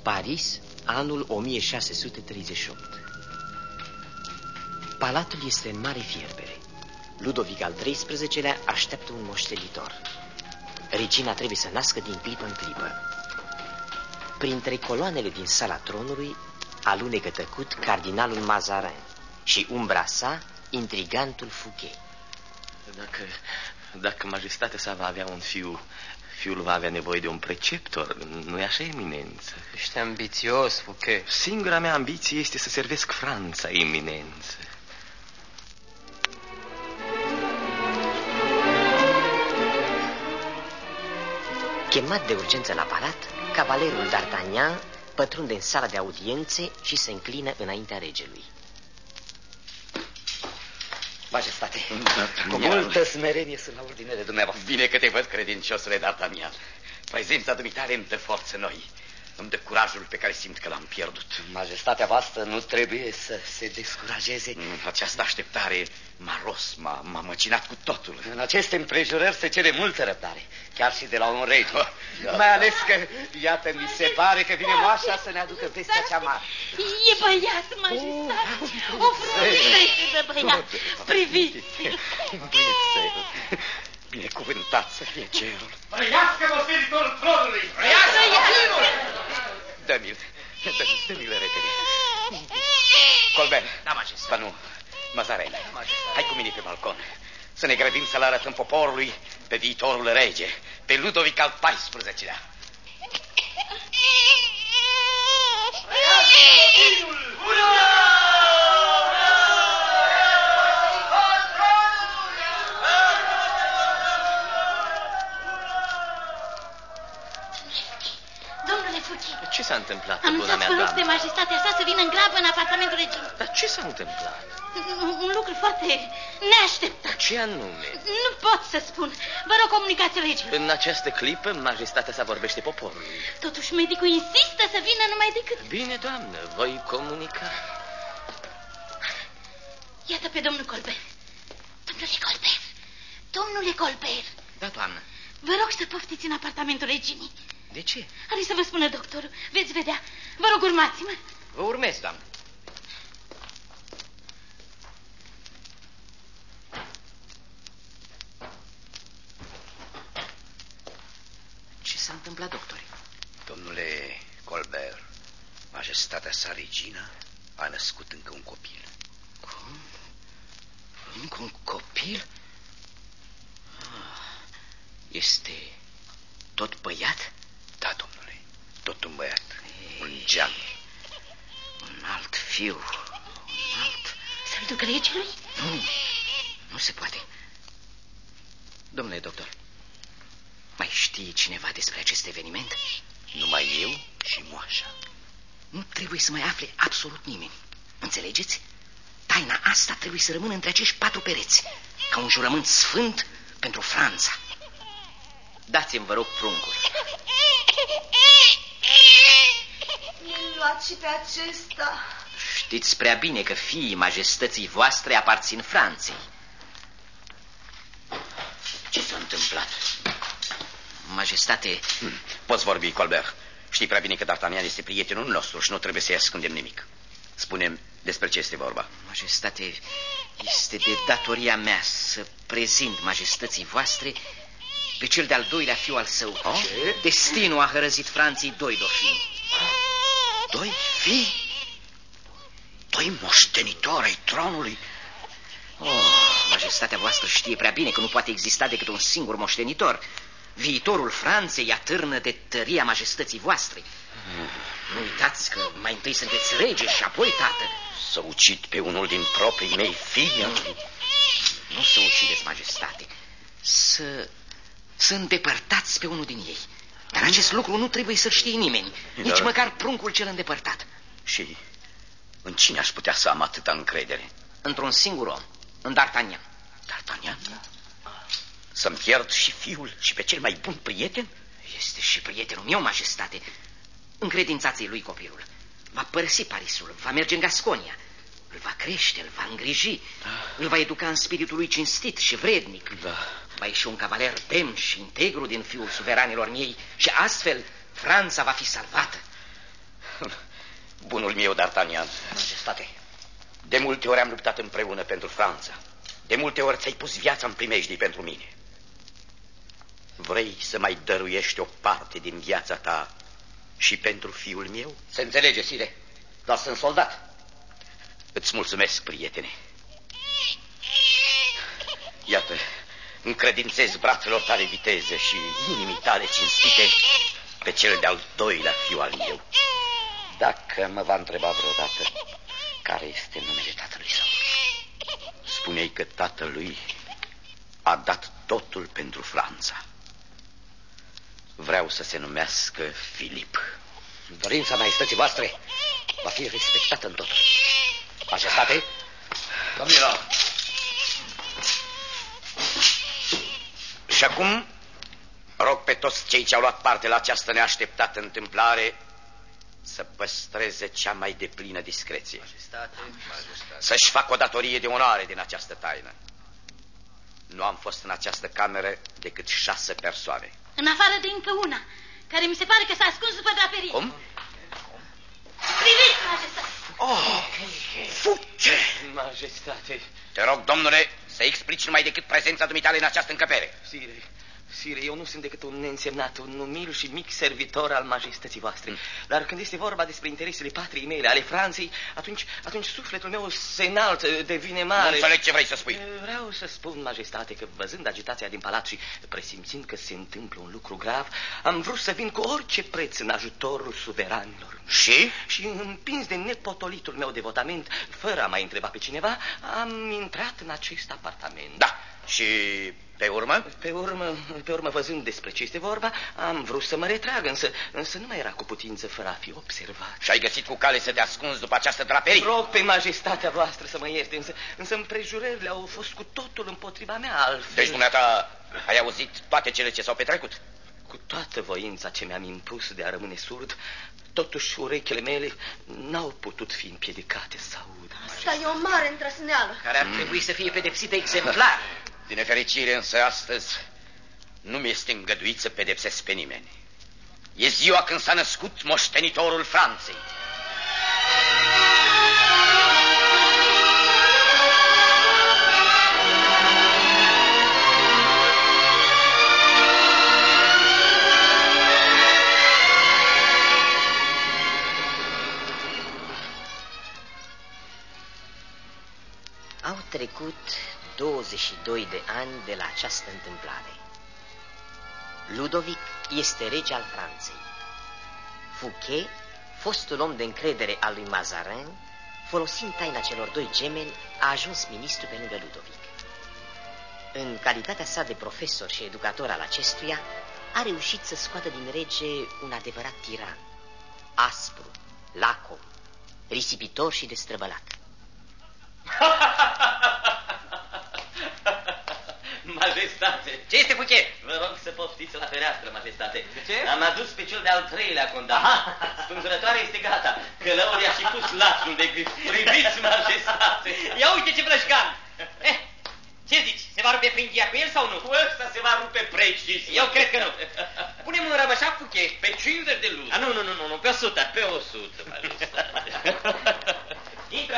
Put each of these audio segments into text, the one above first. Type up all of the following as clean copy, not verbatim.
Paris, anul 1638. Palatul este în mare fierbere. Ludovic al XIII-lea așteaptă un moștenitor. Regina trebuie să nască din clipă în clipă. Printre coloanele din sala tronului alunecă tăcut cardinalul Mazarin și umbra sa, intrigantul Fouquet. Dacă majestatea sa va avea un fiu, fiul va avea nevoie de un preceptor, nu-i așa, eminență? Ești ambițios, Fouquet. Singura mea ambiție este să servesc Franța, eminență. Chemat de urgență la palat, cavalerul D'Artagnan pătrunde în sala de audiențe și se înclină înaintea regelui. Majestate, cu multă smerenie sunt la ordinele dumneavoastră. Bine că te văd, credinciosule D'Artagnan. Prezența dumitale îmi dă forță noi. Îmi dă curajul pe care simt că l-am pierdut. Majestatea voastră nu trebuie să se descurajeze. Această așteptare m-a ros, m-a măcinat cu totul. În aceste împrejurări se cere multă răbdare, chiar și de la un rege. Mai ales că, iată, mi se pare că vine moașa să ne aducă vestea cea mare. E băiat, majestate, o frumusețe de băiat. Priviți! Binecuvântat să fie cerul. Trăiască moștenitorul tronului! Trăiască moștenitorul! Dă-mi-l repede. Colbert. Da, majestate. Ba nu, Mazarin. Hai cu mine pe balcon. Să ne grăbim să-l arătăm poporului pe viitorul rege, pe Ludovic al XIV-lea. Ce s-a întâmplat, Am buna mea să-ți doamnă? de majestatea sa să vină în grabă în apartamentul reginei. Dar ce s-a întâmplat? Un lucru foarte neașteptat. Ce anume? Nu pot să spun. Vă rog, comunicați reginei. În această clipă, majestatea sa vorbește poporului. Totuși, medicul insistă să vină numai decât... Bine, doamnă, voi comunica. Iată pe domnul Colbert. Domnule Colbert. Domnule Colbert. Da, doamnă. Vă rog să poftiți în apartamentul reginei. De ce? Are să vă spună doctorul. Veți vedea. Vă rog, urmați-mă. Vă urmez, doamnă. Ce s-a întâmplat, doctore? Domnule Colbert, majestatea sa regina a născut încă un copil. Cum? Încă un copil? Este tot băiat? Da, domnule, tot un băiat. Un geam. Un alt fiu. Un alt... Să-l ducă regelui? Nu se poate. Domnule doctor, mai știe cineva despre acest eveniment? Numai eu și moașa. Nu trebuie să mai afle absolut nimeni. Înțelegeți? Taina asta trebuie să rămână între acești 4 pereți, ca un jurământ sfânt pentru Franța. Dați-mi, vă rog, pruncul. Mi-l luați și pe acesta. Știți prea bine că fiii majestății voastre aparțin Franței. Ce s-a întâmplat? Majestate... Poți vorbi, Colbert. Știi prea bine că D'Artagnan este prietenul nostru și nu trebuie să-i ascundem nimic. Spune-mi despre ce este vorba. Majestate, este de datoria mea să prezint majestății voastre pe cel de-al doilea fiu al său. Ce? Destinul a hărăzit Franței 2 dofini. 2 fii? 2 moștenitori ai tronului? Majestatea voastră știe prea bine că nu poate exista decât un singur moștenitor. Viitorul Franței atârnă de tăria majestății voastre. Nu uitați că mai întâi sunteți rege și apoi tată. Să ucid pe unul din proprii mei fii? Nu să ucideți, majestate. Să îndepărtați pe unul din ei. Dar acest lucru nu trebuie să știe nimeni. Nici măcar pruncul cel îndepărtat. Și în cine aș putea să am atâta încredere? Într-un singur om, în D'Artagnan. D'Artagnan? Să-mi pierd și fiul și pe cel mai bun prieten? Este și prietenul meu, majestate. Încredințați-i lui copilul. Va părăsi Parisul, va merge în Gasconia. Îl va crește, îl va îngriji, îl va educa în spiritul lui cinstit și vrednic. Va ieși un cavaler demn și integru din fiul suveranilor miei și astfel Franța va fi salvată. Bunul meu, D'Artagnan. Majestate. De multe ori am luptat împreună pentru Franța. De multe ori ți-ai pus viața în primejdii pentru mine. Vrei să mai dăruiești o parte din viața ta și pentru fiul meu? Se înțelege, sire, dar sunt soldat. Îți mulțumesc, prietene. Iată, încredințez brațelor tale viteză și inimii tale cinstite pe cel de-al doilea fiu al meu. Dacă mă va întreba vreodată care este numele tatălui său, spune-i că tatălui a dat totul pentru Franța. Vreau să se numească Filip. Dorința maestății voastre va fi respectată în totul. Majestate? Domnilor! Și acum rog pe toți cei ce au luat parte la această neașteptată întâmplare să păstreze cea mai deplină discreție. Majestate. Să-și facă o datorie de onoare din această taină. Nu am fost în această cameră decât 6 persoane. În afară de încă una, care mi se pare că s-a ascuns după draperie. Cum? Priviți, majestate! Fuge! Majestate. Te rog, domnule, să explici numai decât prezența dumitale în această încăpere. Sire, eu nu sunt decât un neînsemnat, un umil și mic servitor al majestății voastre. Dar când este vorba despre interesele patriei mele, ale Franței, atunci sufletul meu se înalță, devine mare. Nu înțeleg ce vrei să spui. Vreau să spun, majestate, că văzând agitația din palat și presimțind că se întâmplă un lucru grav, am vrut să vin cu orice preț în ajutorul suveranilor. Și? Și împins de nepotolitul meu devotament, fără a mai întreba pe cineva, am intrat în acest apartament. Da. Și pe urmă? Pe urmă, văzând despre ce este vorba, am vrut să mă retrag, însă nu mai era cu putință fără a fi observat. Și ai găsit cu cale să te ascunzi după această draperie? Rog pe majestatea voastră să mă ierte, însă împrejurările au fost cu totul împotriva mea, altfel. Deci dumneata ai auzit toate cele ce s-au petrecut? Cu toată voința ce mi-am impus de a rămâne surd, totuși urechile mele n-au putut fi împiedicate să audă. Asta e o mare îndrăzneală. Care ar trebui să fie pedepsită exemplar. Din nefericire însă astăzi nu mi este îngăduit să pedepsesc pe nimeni. E ziua când s-a născut moștenitorul Franței. Au trecut 22 de ani de la această întâmplare. Ludovic este rege al Franței. Fouquet, fostul om de încredere al lui Mazarin, folosind taina celor 2 gemeni, a ajuns ministru pe lângă Ludovic. În calitatea sa de profesor și educator al acestuia, a reușit să scoată din rege un adevărat tiran, aspru, lacom, risipitor și destrăbălat. Majestate! Ce este, Fouquet? Vă rog să poftiți la fereastră, majestate. De ce? Am adus pe cel de-al 3-lea condamnat. Spânzurătoarea este gata. Călăul i-a și pus lațul de gât. Priviți, majestate! Ia uite ce vrăjcan! Ce zici? Se va rupe pringhia cu el sau nu? Cu ăsta se va rupe precis. Eu cred că nu. Punem un răbășac, Fouquet. Pe 50 de luni. Nu, pe 100. Pe 100, majestate. Intră!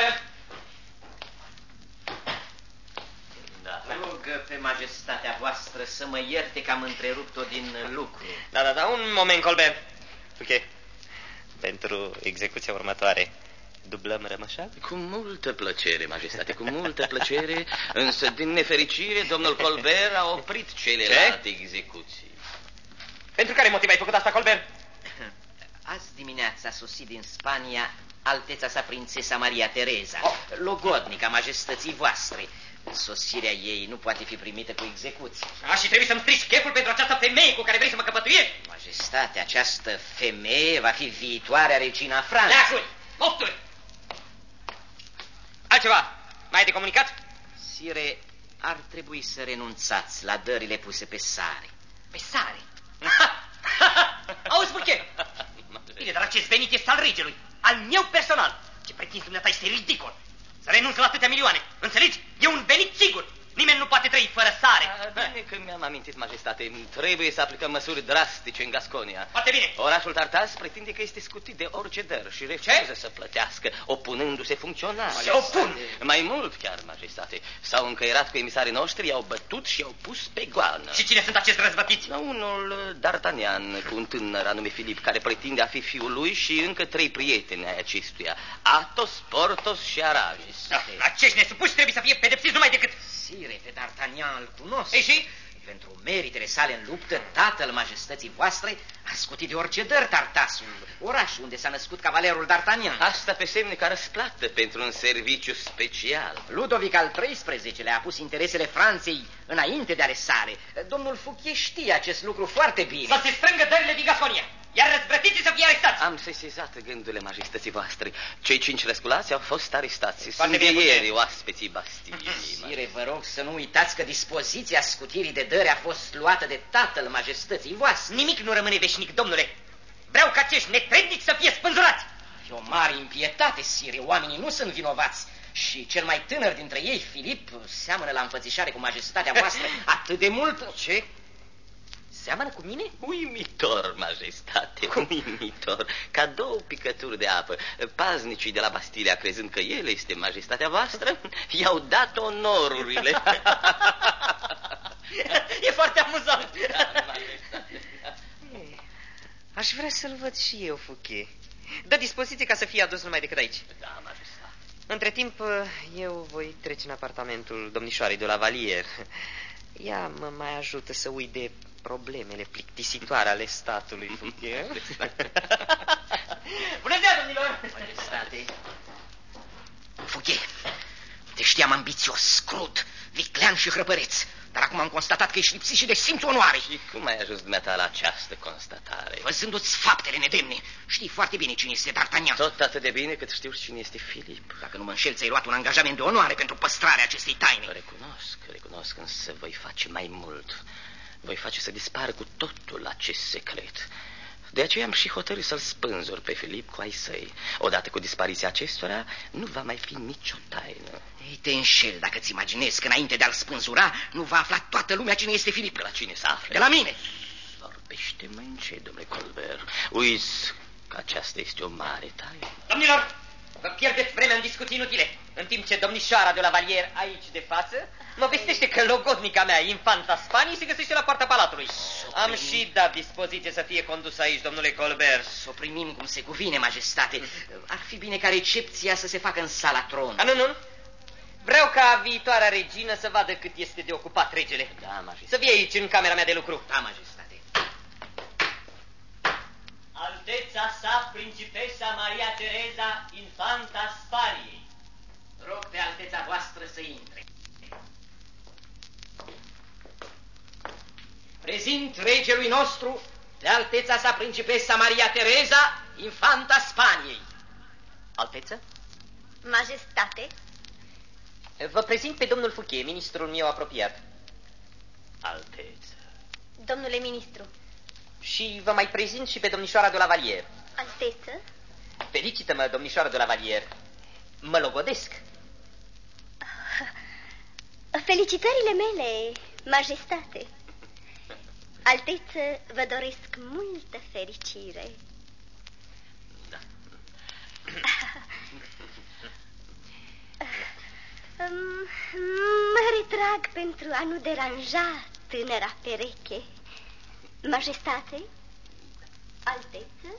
Rugă pe majestatea voastră să mă ierte că am întrerupt-o din lucru. Da, un moment, Colbert. Ok. Pentru execuția următoare, dublăm rămășa? Cu multă plăcere, majestate, cu multă plăcere, însă din nefericire domnul Colbert a oprit celelalte execuții. Pentru care motiv ai făcut asta, Colbert? Azi dimineața a sosit din Spania Alteța sa prințesa Maria Tereza, logodnica majestății voastre. Sosirea ei nu poate fi primită cu execuție. Și trebuie să-mi strici cheful pentru această femeie cu care vrei să mă căpătuiești? Majestate, această femeie va fi viitoarea regina Franței. Leacuri! Mofturi! Altceva? Mai ai de comunicat? Sire, ar trebui să renunțați la dările puse pe sare. Pe sare? Auzi, Fouquet! Bine, dar acest venit este al regelui, al meu personal. Ce pretinzi dumneata este ridicol. Să renunț la atâtea milioane. Înțelegi? E un venit sigur. Nimeni nu poate trăi fără sare. Bine că mi-am amintit, majestate. Trebuie să aplicăm măsuri drastice în Gasconia. Foarte bine. Orașul Tartas pretinde că este scutit de orice dăr și refuză să plătească, opunându-se funcțional. Se opun. Mai mult chiar, majestate. S-au încăierat cu emisarii noștri, i-au bătut și i-au pus pe goană. Și cine sunt acești răzvătiți? Unul D'Artagnan, cu un tânăr anume Filip, care pretinde a fi fiul lui, și încă 3 prieteni ai acestuia, Athos, Porthos și Aramis. Acești nesupuși trebuie să fie pedepsiți numai decât... Sire, pe D'Artagnan îl cunosc. Ei și? Pentru meritele sale în luptă, tatăl majestății voastre a scutit de orice dăr Tartasul, orașul unde s-a născut cavalerul D'Artagnan. Asta pe semne ca răsplată pentru un serviciu special. Ludovic al XIII-lea a pus interesele Franței înainte de ale sale. Domnul Fouquier știe acest lucru foarte bine. Să se strângă dările din Gasconia, iar răzvrătiții să fie arestați. Am sesizat gândurile majestății voastre. Cei 5 răsculați au fost arestați. Foarte Sunt de bine, ieri oaspeții Bastiliei. Sire, vă rog să nu uitați că dispoziția scutirii de dări a fost luată de tatăl majestății voastre. Nimic nu rămâne veșnic, domnule. Vreau ca acești netrebnici să fie spânzurați. E o mare impietate, sire. Oamenii nu sunt vinovați. Și cel mai tânăr dintre ei, Filip, seamănă la înfățișare cu majestatea voastră atât de mult. Ce? Seamănă cu mine? Uimitor, majestate, uimitor. Ca 2 picături de apă. Paznicii de la Bastilia, crezând că el este majestatea voastră, i-au dat onorurile. E foarte amuzant. Aș vrea să-l văd și eu, Fouquier. Dă dispoziție ca să fie adus numai decât aici. Da, majestate. Între timp, eu voi trece în apartamentul domnișoarei de la Valier. Ea mă mai ajută să uit de problemele plictisitoare ale statului, Fouquier. Bună ziua, domnilor! Majestate. Fouquier, te știam ambițios, crud, viclean și hrăpăreț, dar acum am constatat că ești lipsit și de simțul onoare. Și cum ai ajuns dumneata la această constatare? Văzându-ți faptele nedemne, știi foarte bine cine este D'Artagnan. Tot atât de bine cât știu cine este Filip. Dacă nu mă înșel, ți-ai luat un angajament de onoare pentru păstrarea acestei taine. Recunosc, însă voi face mai mult. Voi face să dispară cu totul acest secret. De aceea am și hotărât să-l spânzur pe Filip cu ai săi. Odată cu dispariția acestora, nu va mai fi nicio taină. Ei, te înșel dacă ți imaginezi că înainte de a-l spânzura, nu va afla toată lumea cine este Filip. De la cine să afle? De la mine. Vorbește mai încet, domnule Colbert. Uiți că aceasta este o mare taină. Domnilor, vă pierdeți vremea în discuții inutile, în timp ce domnișoara de la Valier, aici de față, mă vestește că logodnica mea, infanta Spaniei, se găsește la poarta palatului. Am și dat dispoziție să fie condus aici, domnule Colbert. Să o primim cum se cuvine, majestate. Ar fi bine ca recepția să se facă în sala tronului. Nu. Vreau ca viitoarea regină să vadă cât este de ocupat regele. Da, majestate. Să vie aici, în camera mea de lucru. Da, majestate. Alteța sa, principesa Maria Tereza, infanta Spaniei. Rog pe alteța voastră să intre. Prezint regelui nostru pe alteța sa principesa Maria Tereza, infanta Spaniei. Alteță? Majestate, Vă prezint pe domnul Fouquier, ministrul meu apropiat. Alteță. domnule ministru. Și vă mai prezint și pe domnișoara de la Valier. Alteță, Felicită-mă, domnișoară de la Valier. Mă logodesc. felicitările mele, majestate. Alteță, vă doresc multă fericire. Da. Mă retrag pentru a nu deranja tânăra pereche. Majestate, alteță,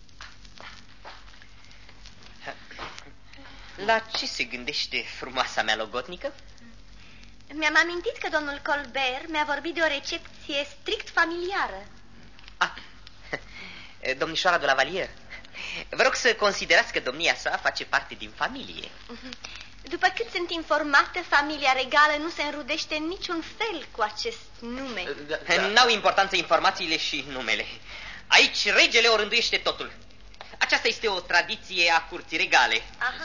La ce se gândește frumoasa mea logotnică? mi-am amintit că domnul Colbert mi-a vorbit de o recepție strict familiară. Domnișoara de la Valier, vă rog să considerați că domnia sa face parte din familie. După cât sunt informată, familia regală nu se înrudește în niciun fel cu acest nume. N-au importanță informațiile și numele. Aici regele o rânduiește totul. Aceasta este o tradiție a curții regale. Aha.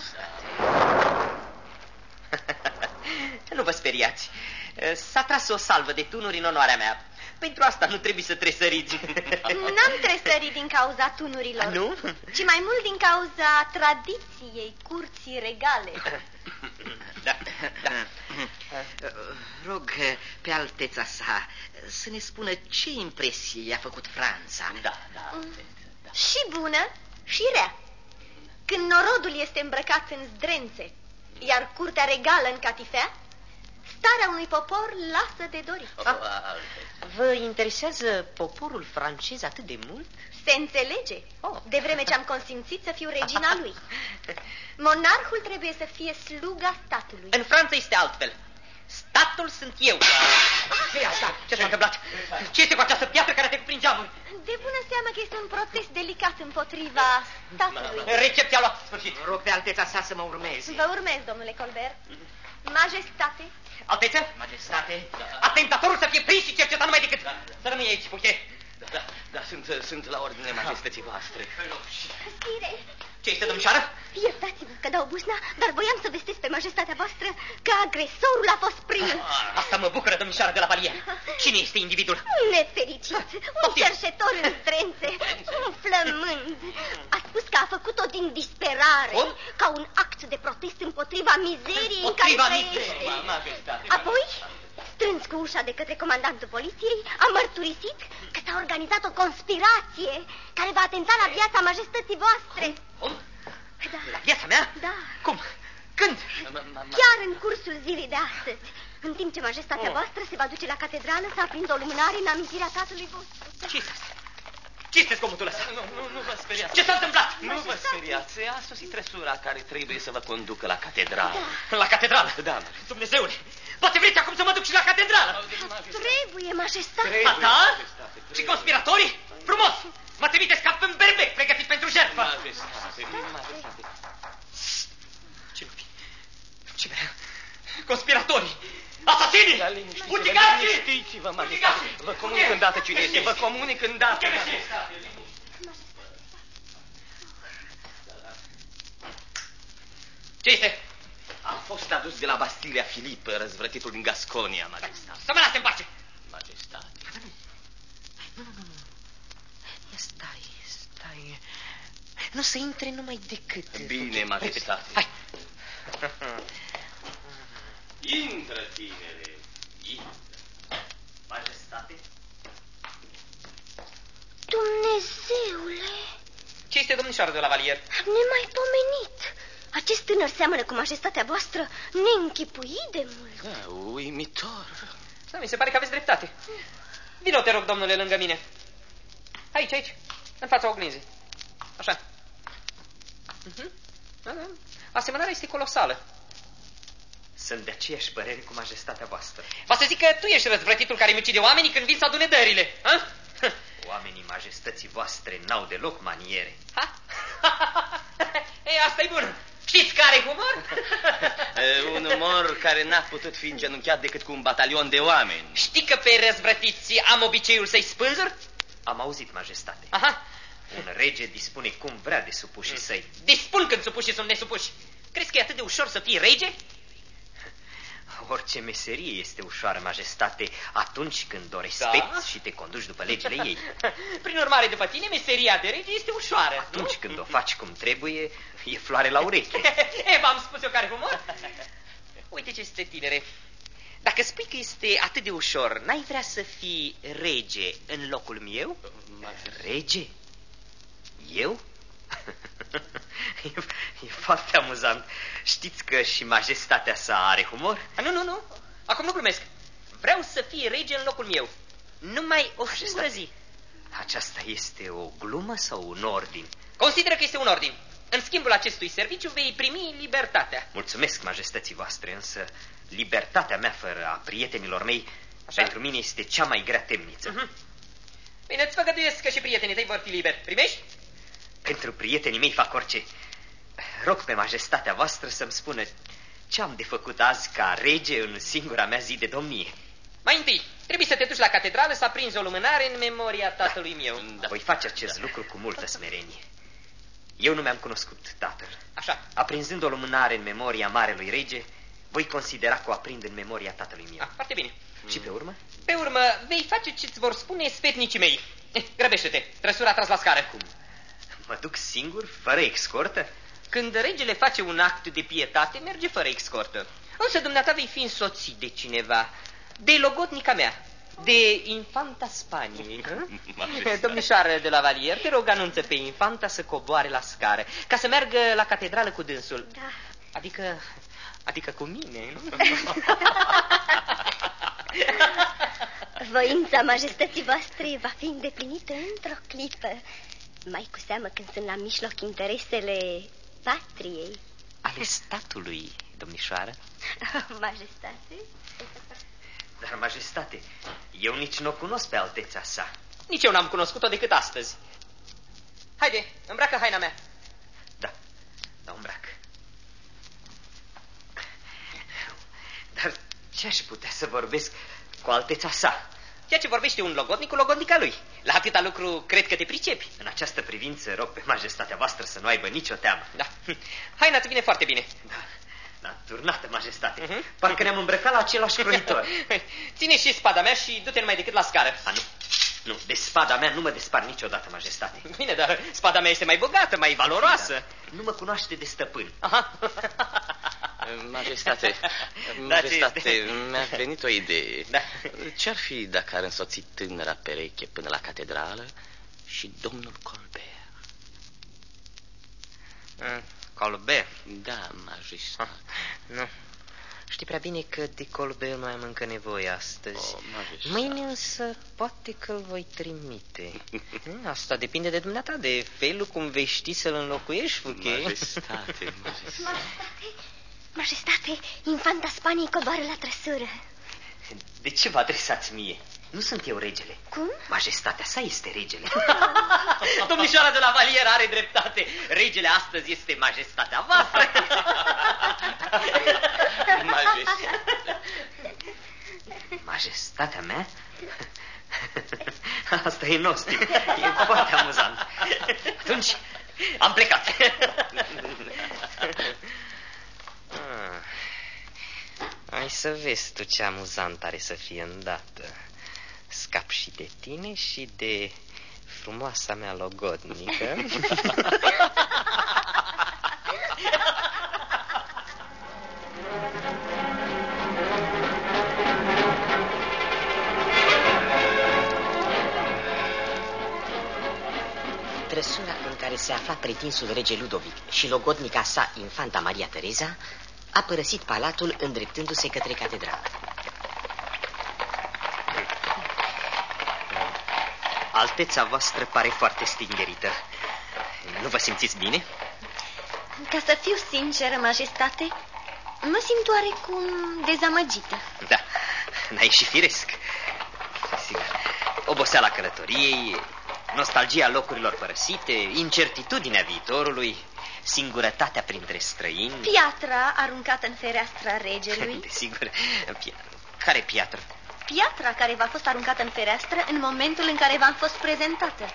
Nu vă speriați. S-a tras o salvă de tunuri în onoarea mea. Pentru asta nu trebuie să tresăriți. N-am tresărit din cauza tunurilor, Nu? ci mai mult din cauza tradiției curții regale. Da. Rog pe alteța sa să ne spună ce impresie i-a făcut Franța. Da. Și bună și rea. Când norodul este îmbrăcat în zdrențe, iar curtea regală în catifea, starea unui popor lasă de dorit. Vă interesează poporul francez atât de mult? Se înțelege, de vreme ce am consimțit să fiu regina lui. Monarhul trebuie să fie sluga statului. În Franța este altfel. Statul sunt eu. Ce-i asta? Ce s-a întâmplat? Ce este cu această piatră care te cuprinde geamuri? De bună seamă că este un protest delicat împotriva statului. Recepția a luat sfârșit. Rog pe alteța sa să mă urmeze. Vă urmez, domnule Colbert. Majestate. Alteță? Majestate. Atentatorul să fie prins și cercetat numai decât. Să rămâi aici, Puche. Da, sunt la ordine majestății voastre. Sire. Ce este, domnișoară? Iertați-mă că dau buzna, dar voiam să vestesc pe majestatea voastră că agresorul a fost prins. Asta mă bucură, domnișoară de la Valier. Cine este individul? Nefericit, un cerșetor în zdrențe, un flămând. A spus că a făcut-o din disperare, ca un act de protest împotriva mizeriei în care trăiește. Apoi, strâns cu ușa de către comandantul poliției, a mărturisit că s-a organizat o conspirație care va atenta la viața majestății voastre. Cum? Da. La viața mea? Da. Cum? Când? Chiar în cursul zilei de astăzi, în timp ce majestatea voastră se va duce la catedrală să aprindă o lumânare în amintirea tatălui vostru. Ce este asta? Ce este zgomotul ăsta? Nu vă speriați. Ce s-a întâmplat? Nu vă speriați. A sosit trăsura care trebuie să vă conducă la catedrală. La catedrală? Da. Dumnezeule, poate vreți acum să mă duc și la catedrală? Trebuie, majestate. A, da? Și conspiratorii? Frumos! Mă trimiteți ca în berbec pregătit pentru jertfă. Majestate. Ce nu fi? Ce vrea? Conspiratorii! Asasinii! Utigații! Liniștiți-vă, majestate. Vă comunic îndată cine este. Vă comunic îndată. Ce este? A fost adus de la Bastilia Filip, răzvrătitul din Gasconia, majestate. Să mă lase în pace! Majestate. Nu. Stai. Nu să intre numai decât... Bine, majestate. Hai. Intră, tinere. Intră. Majestate? Dumnezeule! Ce este, domnișoară de la Valier? Nemaipomenit! Acest tânăr seamănă cu majestatea voastră neînchipuit de mult. Da, uimitor. Da, mi se pare că aveți dreptate. Vino, te rog, domnule, lângă mine. Aici, în fața oglinzii. Așa. Da. Asemănarea este colosală. Sunt de aceeași părere cu majestatea voastră. Va să zic că tu ești răzvrătitul care mucide oamenii când vin să adune dările. Oamenii majestății voastre n-au deloc maniere. Ei, asta e bun. Știți care e humor? Un umor care n-a putut fi îngenunchiat decât cu un batalion de oameni. Știi că pe răzvrătiți am obiceiul să-i spânzur? Am auzit, majestate. Aha. Un rege dispune cum vrea de supușii săi. Dispun când supușii sunt nesupuși. Crezi că e atât de ușor să fii rege? Orice meserie este ușoară, majestate, atunci când o respecti și te conduci după legile ei. Prin urmare, după tine, meseria de rege este ușoară. Atunci când o faci cum trebuie, e floare la ureche. V-am spus eu care humor? Uite ce este, tinere. Dacă spui că este atât de ușor, n-ai vrea să fii rege în locul meu? Rege? Eu? E foarte amuzant. Știți că și majestatea sa are humor? Nu. Acum nu glumesc. Vreau să fii rege în locul meu. Numai o singură zi. Aceasta este o glumă sau un ordin? Consideră că este un ordin. În schimbul acestui serviciu vei primi libertatea. Mulțumesc majestății voastre, însă libertatea mea fără a prietenilor mei pentru mine este cea mai grea temniță. Bine, îți făgăduiesc că și prietenii tăi vor fi liberi. Primești? Pentru prietenii mei fac orice. Rog pe majestatea voastră să-mi spună ce am de făcut azi ca rege în singura mea zi de domnie. Mai întâi, trebuie să te duci la catedrală să aprinzi o lumânare în memoria tatălui meu. Da. Voi face acest lucru cu multă smerenie. Eu nu mi-am cunoscut tatăl. Așa. Aprinzând o lumânare în memoria marelui rege, voi considera că o aprind în memoria tatălui meu. Foarte bine. Și pe urmă? Pe urmă, vei face ce-ți vor spune sfetnicii mei. Grăbește-te, trăsura a tras la scară. Cum? Mă duc singur, fără escortă? Când regele face un act de pietate, merge fără escortă. Însă dumneata vei fi însoțit de cineva, de logodnica mea, de infanta Spaniei. Domnișoară de la Valier, te rog, anunță pe infanta să coboare la scară, ca să meargă la catedrală cu dânsul. Da. Adică cu mine, nu? Voința majestății voastre va fi îndeplinită într-o clipă, mai cu seamă când sunt la mijloc interesele patriei. Ale statului, domnișoară. Majestate? Dar, majestate, eu nici nu o cunosc pe alteța sa. Nici eu n-am cunoscut-o decât astăzi. Haide, îmbracă haina mea. Da, îmbrac. Dar ce aș putea să vorbesc cu alteța sa? Ceea ce vorbește un logodnic cu logodnica lui. La atâta lucru cred că te pricepi. În această privință rog pe majestatea voastră să nu aibă nicio teamă. Da. Haina îți vine foarte bine. Da, turnată, majestate. Parcă ne-am îmbrăcat la același croitor. Ține și spada mea și du-te numai decât la scară. Nu, de spada mea nu mă despar niciodată, majestate. Bine, dar spada mea este mai bogată, mai valoroasă. Da. Nu mă cunoaște de stăpân. Aha. Majestate, mi-a venit o idee. Da. Ce-ar fi dacă ar însoți tânăra pereche până la catedrală și domnul Colbert? Colbert? Da, majestate. Nu. Știi prea bine că de Colbert nu am încă nevoie astăzi. Mâine însă poate că îl voi trimite. Asta depinde de dumneata, de felul cum vei ști să-l înlocuiești, Fouquet. Majestate. Majestate, infanta Spaniei coboară la trăsură. De ce vă adresați mie? Nu sunt eu regele. Cum? Majestatea sa este regele. Domnișoara de la Valier are dreptate. Regele astăzi este majestatea voastră. Majestatea mea? Asta e nostim. E foarte amuzant. Atunci am plecat. Hai să vezi tu ce amuzant are să fie îndată. Scap și de tine și de frumoasa mea logodnică. Trăsura în care se afla pretinsul rege Ludovic și logodnica sa, infanta Maria Tereza, a părăsit palatul îndreptându-se către catedrală. Alteța voastră pare foarte stingerită. Nu vă simțiți bine? Ca să fiu sinceră, majestate, mă simt oarecum dezamăgită. Da, n-ai și firesc. Sigur. Oboseala călătoriei, nostalgia locurilor părăsite, incertitudinea viitorului, singurătatea printre străini. Piatra aruncată în fereastra regelui. Desigur. Care piatră? Piatra care v-a fost aruncată în fereastră în momentul în care v-am fost prezentată.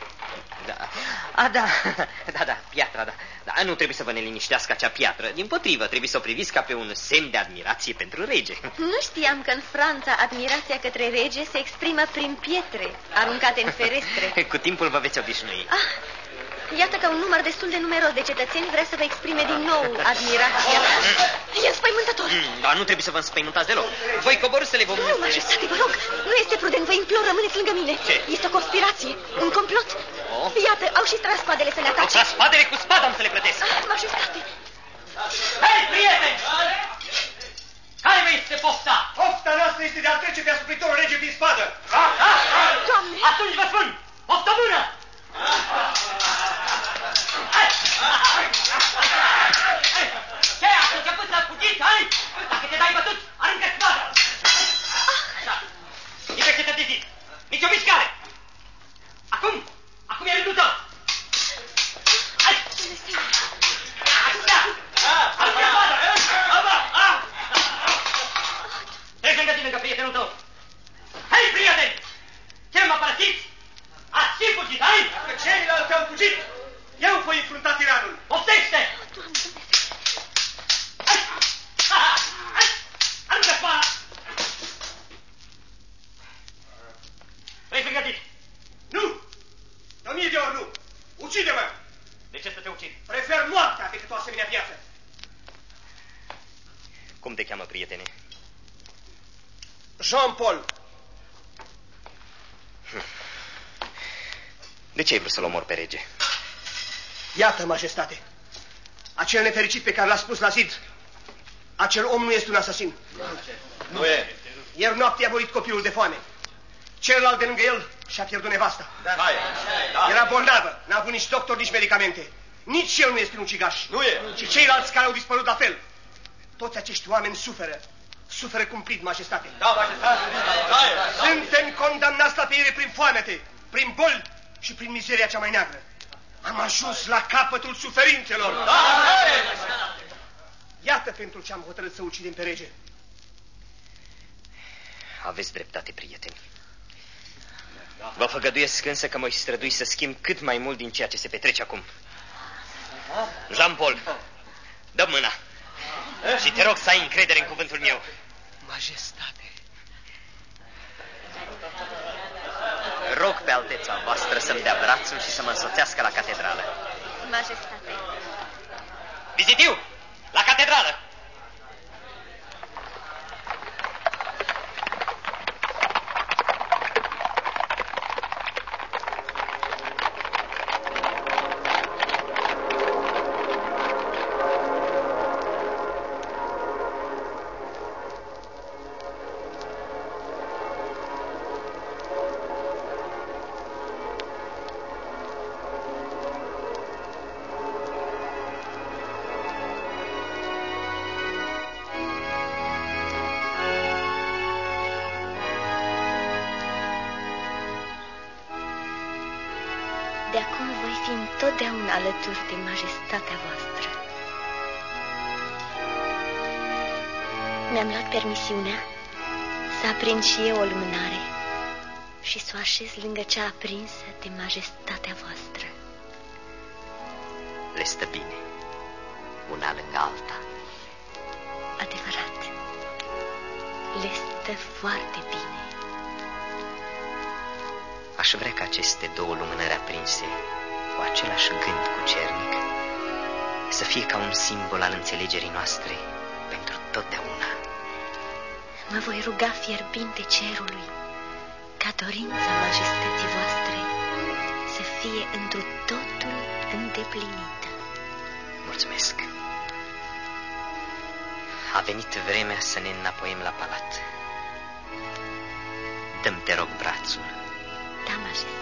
Da, piatra, da. Nu trebuie să vă neliniștească acea piatră. Dimpotrivă, trebuie să o priviți ca pe un semn de admirație pentru rege. Nu știam că în Franța admirația către rege se exprimă prin pietre aruncate în ferestre. Cu timpul vă veți obișnui. Iată că un număr destul de numeros de cetățeni vrea să vă exprime din nou admirația. E înspăimântător. Dar nu trebuie să vă înspăimântați deloc. Voi coborâți să le vom... Nu, majestate, vă rog, nu este prudent, vă implor, rămâneți lângă mine. Ce? Este o conspirație, un complot. Iată, au și tras spadele să ne atace. Au tras spadele, cu spada am să le plătesc. Majestate. Hei, prieteni! Care vă este pofta? Pofta noastră este de a trece pe asupritorul rege prin spadă. Doamne! Atunci vă spun, poftă bună! Ce, ați început să fugiți, hai? Dacă te dai bătut, aruncă spada! Așa, liber să te dezid. Nici o mișcare! Acum e rândul tău! Hai! Așa! Aruncă spada! Treci lângă tine, lângă prietenul tău! Hei, prieteni! Ce mă părăsiți? Ați și fugit, hai? Dacă ceilalți au fugit, eu voi înfrunta tiranul. Poftește! Hai! Aruncă spada! Vrei lângă tine? Nu! De 1000 de ori nu! Ucide-mă! De ce să te ucid? Prefer moartea decât o asemenea viață. Cum te cheamă, prietene? Jean-Paul. De ce ai vrut să-l omori pe rege? Iată, majestate, acel nefericit pe care l-a spus la zid, acel om nu este un asasin. Nu e. Ieri noapte a murit copilul de foame. Celălalt de lângă el și-a pierdut nevasta. Era bolnavă, n-a avut nici doctor, nici medicamente. Nici el nu este un ucigaș. Nu e. Și ceilalți care au dispărut la fel. Toți acești oameni suferă. Suferă cumplit, majestate. Da, majestate. Suntem condamnați la tăiere prin foamete, prin boli și prin mizeria cea mai neagră. Am ajuns la capătul suferințelor. Iată pentru ce am hotărât să ucidem pe rege. Aveți dreptate, prieteni. Vă făgăduiesc însă că mă strădui să schimb cât mai mult din ceea ce se petrece acum. Jean-Paul, dă mâna și te rog să ai încredere în cuvântul meu. Majestate. Rog pe alteța voastră să-mi dea brațul și să mă însoțească la catedrală. Majestate. Vizitiu, la catedrală! De acum voi fi întotdeauna alături de majestatea voastră. Mi-am luat permisiunea să aprind și eu o lumânare și să o așez lângă cea aprinsă de majestatea voastră. Le stă bine, una lângă alta. Adevărat, le stă foarte bine. Aș vrea ca aceste două lumânări aprinse, cu același gând cucernic, să fie ca un simbol al înțelegerii noastre pentru totdeauna. Mă voi ruga fierbinte cerului ca dorința majestății voastre să fie întru totul îndeplinită. Mulțumesc. A venit vremea să ne înapoiem la palat. Dă-mi, te rog, brațul. Da, majestate.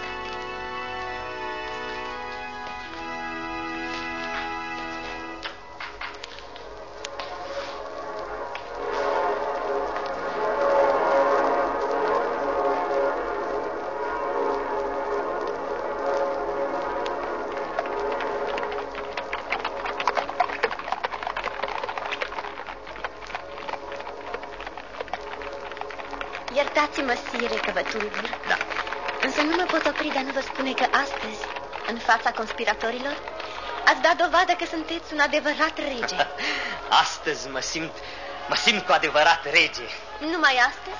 Iertați-mă, sire, că vă tulbur. Da. Însă nu mă pot opri de a nu vă spune că astăzi, în fața conspiratorilor, ați dat dovadă că sunteți un adevărat rege. Astăzi mă simt cu adevărat rege. Numai astăzi?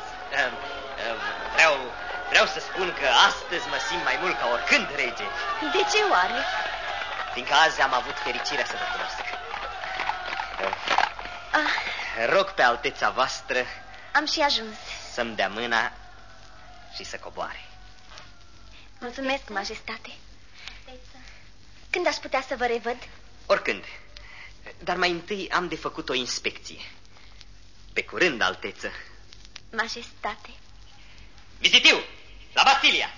Vreau să spun că astăzi mă simt mai mult ca oricând rege. De ce oare? Fiindcă azi am avut fericirea să vă cunosc. Rog pe alteța voastră... Am și ajuns. Să-mi dea mâna și să coboare. Mulțumesc, majestate. Când aș putea să vă revăd? Oricând. Dar mai întâi am de făcut o inspecție. Pe curând, alteță. Majestate. Vizitiu, la Bastilia.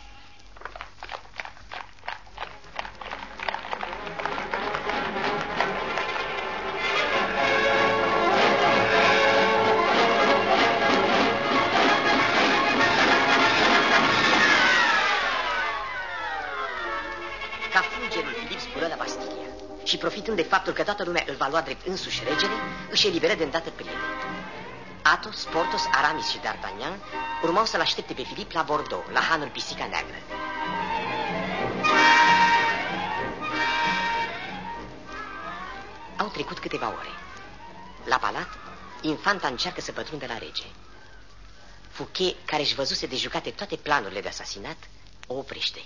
Și profitând de faptul că toată lumea îl va lua drept însuși regele, își eliberă de îndată prieteni. Athos, Porthos, Aramis și D'Artagnan urmau să-l aștepte pe Filip la Bordeaux, la hanul Pisica Neagră. Au trecut câteva ore. La palat, infanta încearcă să pătrundă la rege. Fouquet, care își văzuse de jucate toate planurile de asasinat, o oprește.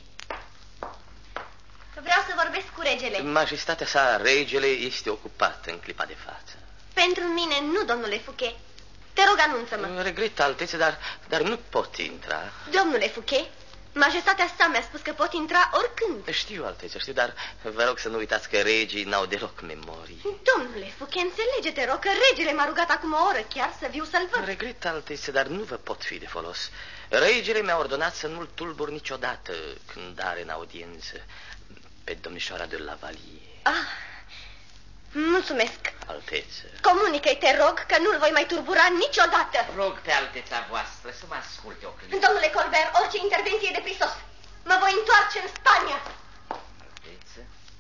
Vreau să vorbesc cu regele. Majestatea sa, regele, este ocupat în clipa de față. Pentru mine nu, domnule Fouquet. Te rog, anunță-mă. Regret, altețe, dar nu pot intra. Domnule Fouquet, majestatea sa mi-a spus că pot intra oricând. Știu, altețe, știu, dar vă rog să nu uitați că regii n-au deloc memorii. Domnule Fouquet, înțelege, te rog, că regele m-a rugat acum o oră chiar să viu să-l văd. Regret, altețe, dar nu vă pot fi de folos. Regele mi-a ordonat să nu-l tulbur niciodată când are în audiență pe domnișoara de Lavalier. Mulțumesc. Alteță. Comunică-i, te rog, că nu-l voi mai turbura niciodată. Rog pe alteța voastră să mă asculte o clipă. Domnule Colbert, orice intervenție e de prisos. Mă voi întoarce în Spania. Alteță?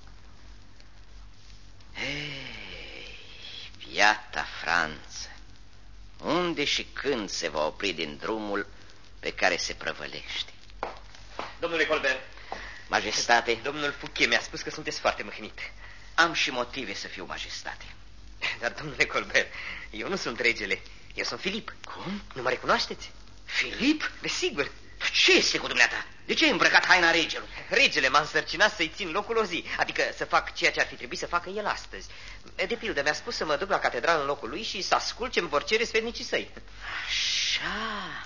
Ei, piata Franță, unde și când se va opri din drumul pe care se prăvălește? Domnule Colbert. Majestate. Domnul Fouquet mi-a spus că sunteți foarte mâhnit. Am și motive să fiu majestate. Dar, domnule Colbert, eu nu sunt regele. Eu sunt Filip. Cum? Nu mă recunoașteți? Filip? Desigur. Ce este cu dumneata? De ce ai îmbrăcat haina regelui? Regele m-a însărcinat să-i țin locul o zi, adică să fac ceea ce ar fi trebuit să facă el astăzi. De pildă, mi-a spus să mă duc la catedrală în locul lui și să ascult ce-mi vor cere sfetnicii săi. Așa.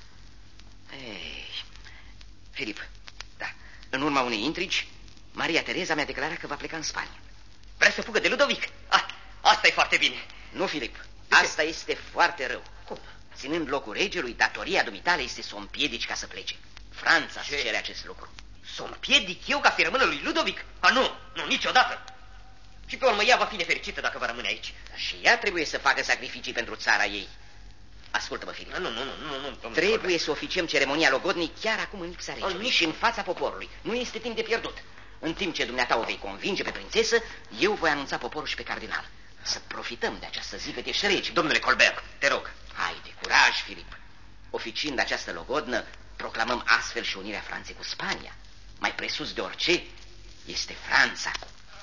Ei, Filip, da, în urma unei intrigi, Maria Tereza mi-a declarat că va pleca în Spania. Vrea să fugă de Ludovic? Asta e foarte bine. Nu, Filip, asta este foarte rău. Cum? Ținând locul regelui, datoria dumitale este să o împiedici ca să plece. Franța îți cere acest lucru. Să o împiedic eu ca fi rămână lui Ludovic? Nu, niciodată. Și pe urmă ea va fi nefericită dacă va rămâne aici. Și ea trebuie să facă sacrificii pentru țara ei. Ascultă-mă, Filip. Nu. Trebuie să oficiem ceremonia logodnii chiar acum în lipsa regelui și în fața poporului. Nu este timp de pierdut. În timp ce dumneata o vei convinge pe prințesă, eu voi anunța poporul și pe cardinal. Să profităm de această zi că ești rege. Domnule Colbert, te rog. Haide, curaj, Filip. Oficiind această logodnă, proclamăm astfel și unirea Franței cu Spania. Mai presus de orice este Franța.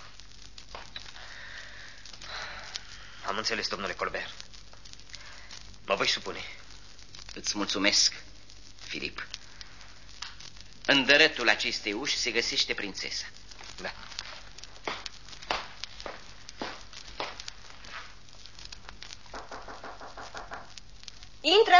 Am înțeles, domnule Colbert. Mă voi supune. Îți mulțumesc, Filip. În dărătul acestei uși se găsește prințesa. Da. Intră!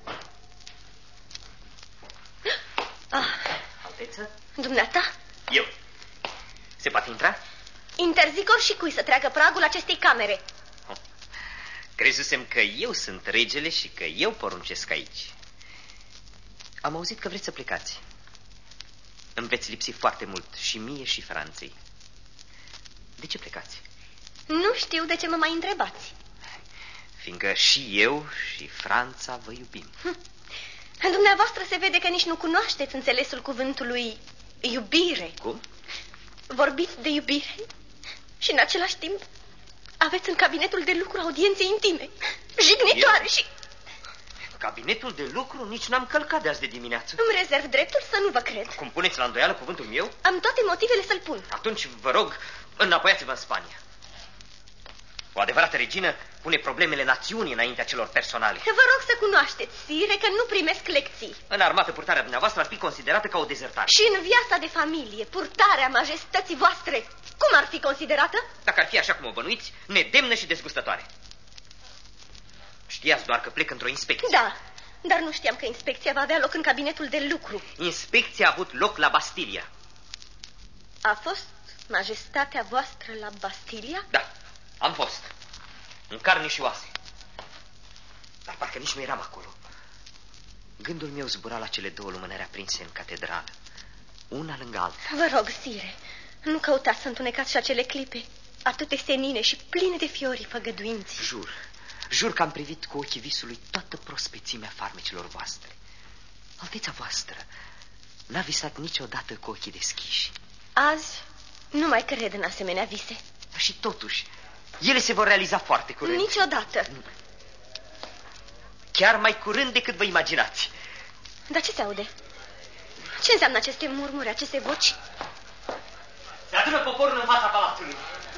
Alteță? Dumneata? Eu. Se poate intra? Interzic oricui să treacă pragul acestei camere. Crezusem că eu sunt regele și că eu poruncesc aici. Am auzit că vreți să plecați. Îmi veți lipsi foarte mult, și mie și Franței. De ce plecați? Nu știu de ce mă mai întrebați. Fiindcă și eu și Franța vă iubim. În dumneavoastră se vede că nici nu cunoașteți înțelesul cuvântului iubire. Cum? Vorbiți de iubire și în același timp aveți în cabinetul de lucru audiențe intime, jignitoare și... Cabinetul de lucru? Nici n-am călcat de azi de dimineață. Îmi rezerv dreptul să nu vă cred. Cum puneți la îndoială cuvântul meu? Am toate motivele să-l pun. Atunci, vă rog, înapoiați-vă în Spania. O adevărată regină pune problemele națiunii înaintea celor personale. Vă rog să cunoașteți, sire, că nu primesc lecții. În armată, purtarea dumneavoastră ar fi considerată ca o dezertare. Și în viața de familie, purtarea majestății voastre, cum ar fi considerată? Dacă ar fi așa cum o bănuiți, nedemnă și dezgustătoare. Știați doar că plec într-o inspecție. Da, dar nu știam că inspecția va avea loc în cabinetul de lucru. Inspecția a avut loc la Bastilia. A fost majestatea voastră la Bastilia? Da, am fost. În carne și oase. Dar parcă nici nu eram acolo. Gândul meu zbura la cele două lumânări aprinse în catedrală, una lângă alta. Vă rog, sire, nu căutați să întunecați și acele clipe atât de senine și pline de fiori făgăduinți. Jur că am privit cu ochii visului toată prospețimea farmecilor voastre. Alteța voastră n-a visat niciodată cu ochii deschiși. Azi nu mai cred în asemenea vise. Și totuși, ele se vor realiza foarte curând. Niciodată. Chiar mai curând decât vă imaginați. Dar ce se aude? Ce înseamnă aceste murmuri, aceste voci? Se adună poporul în fața palatului.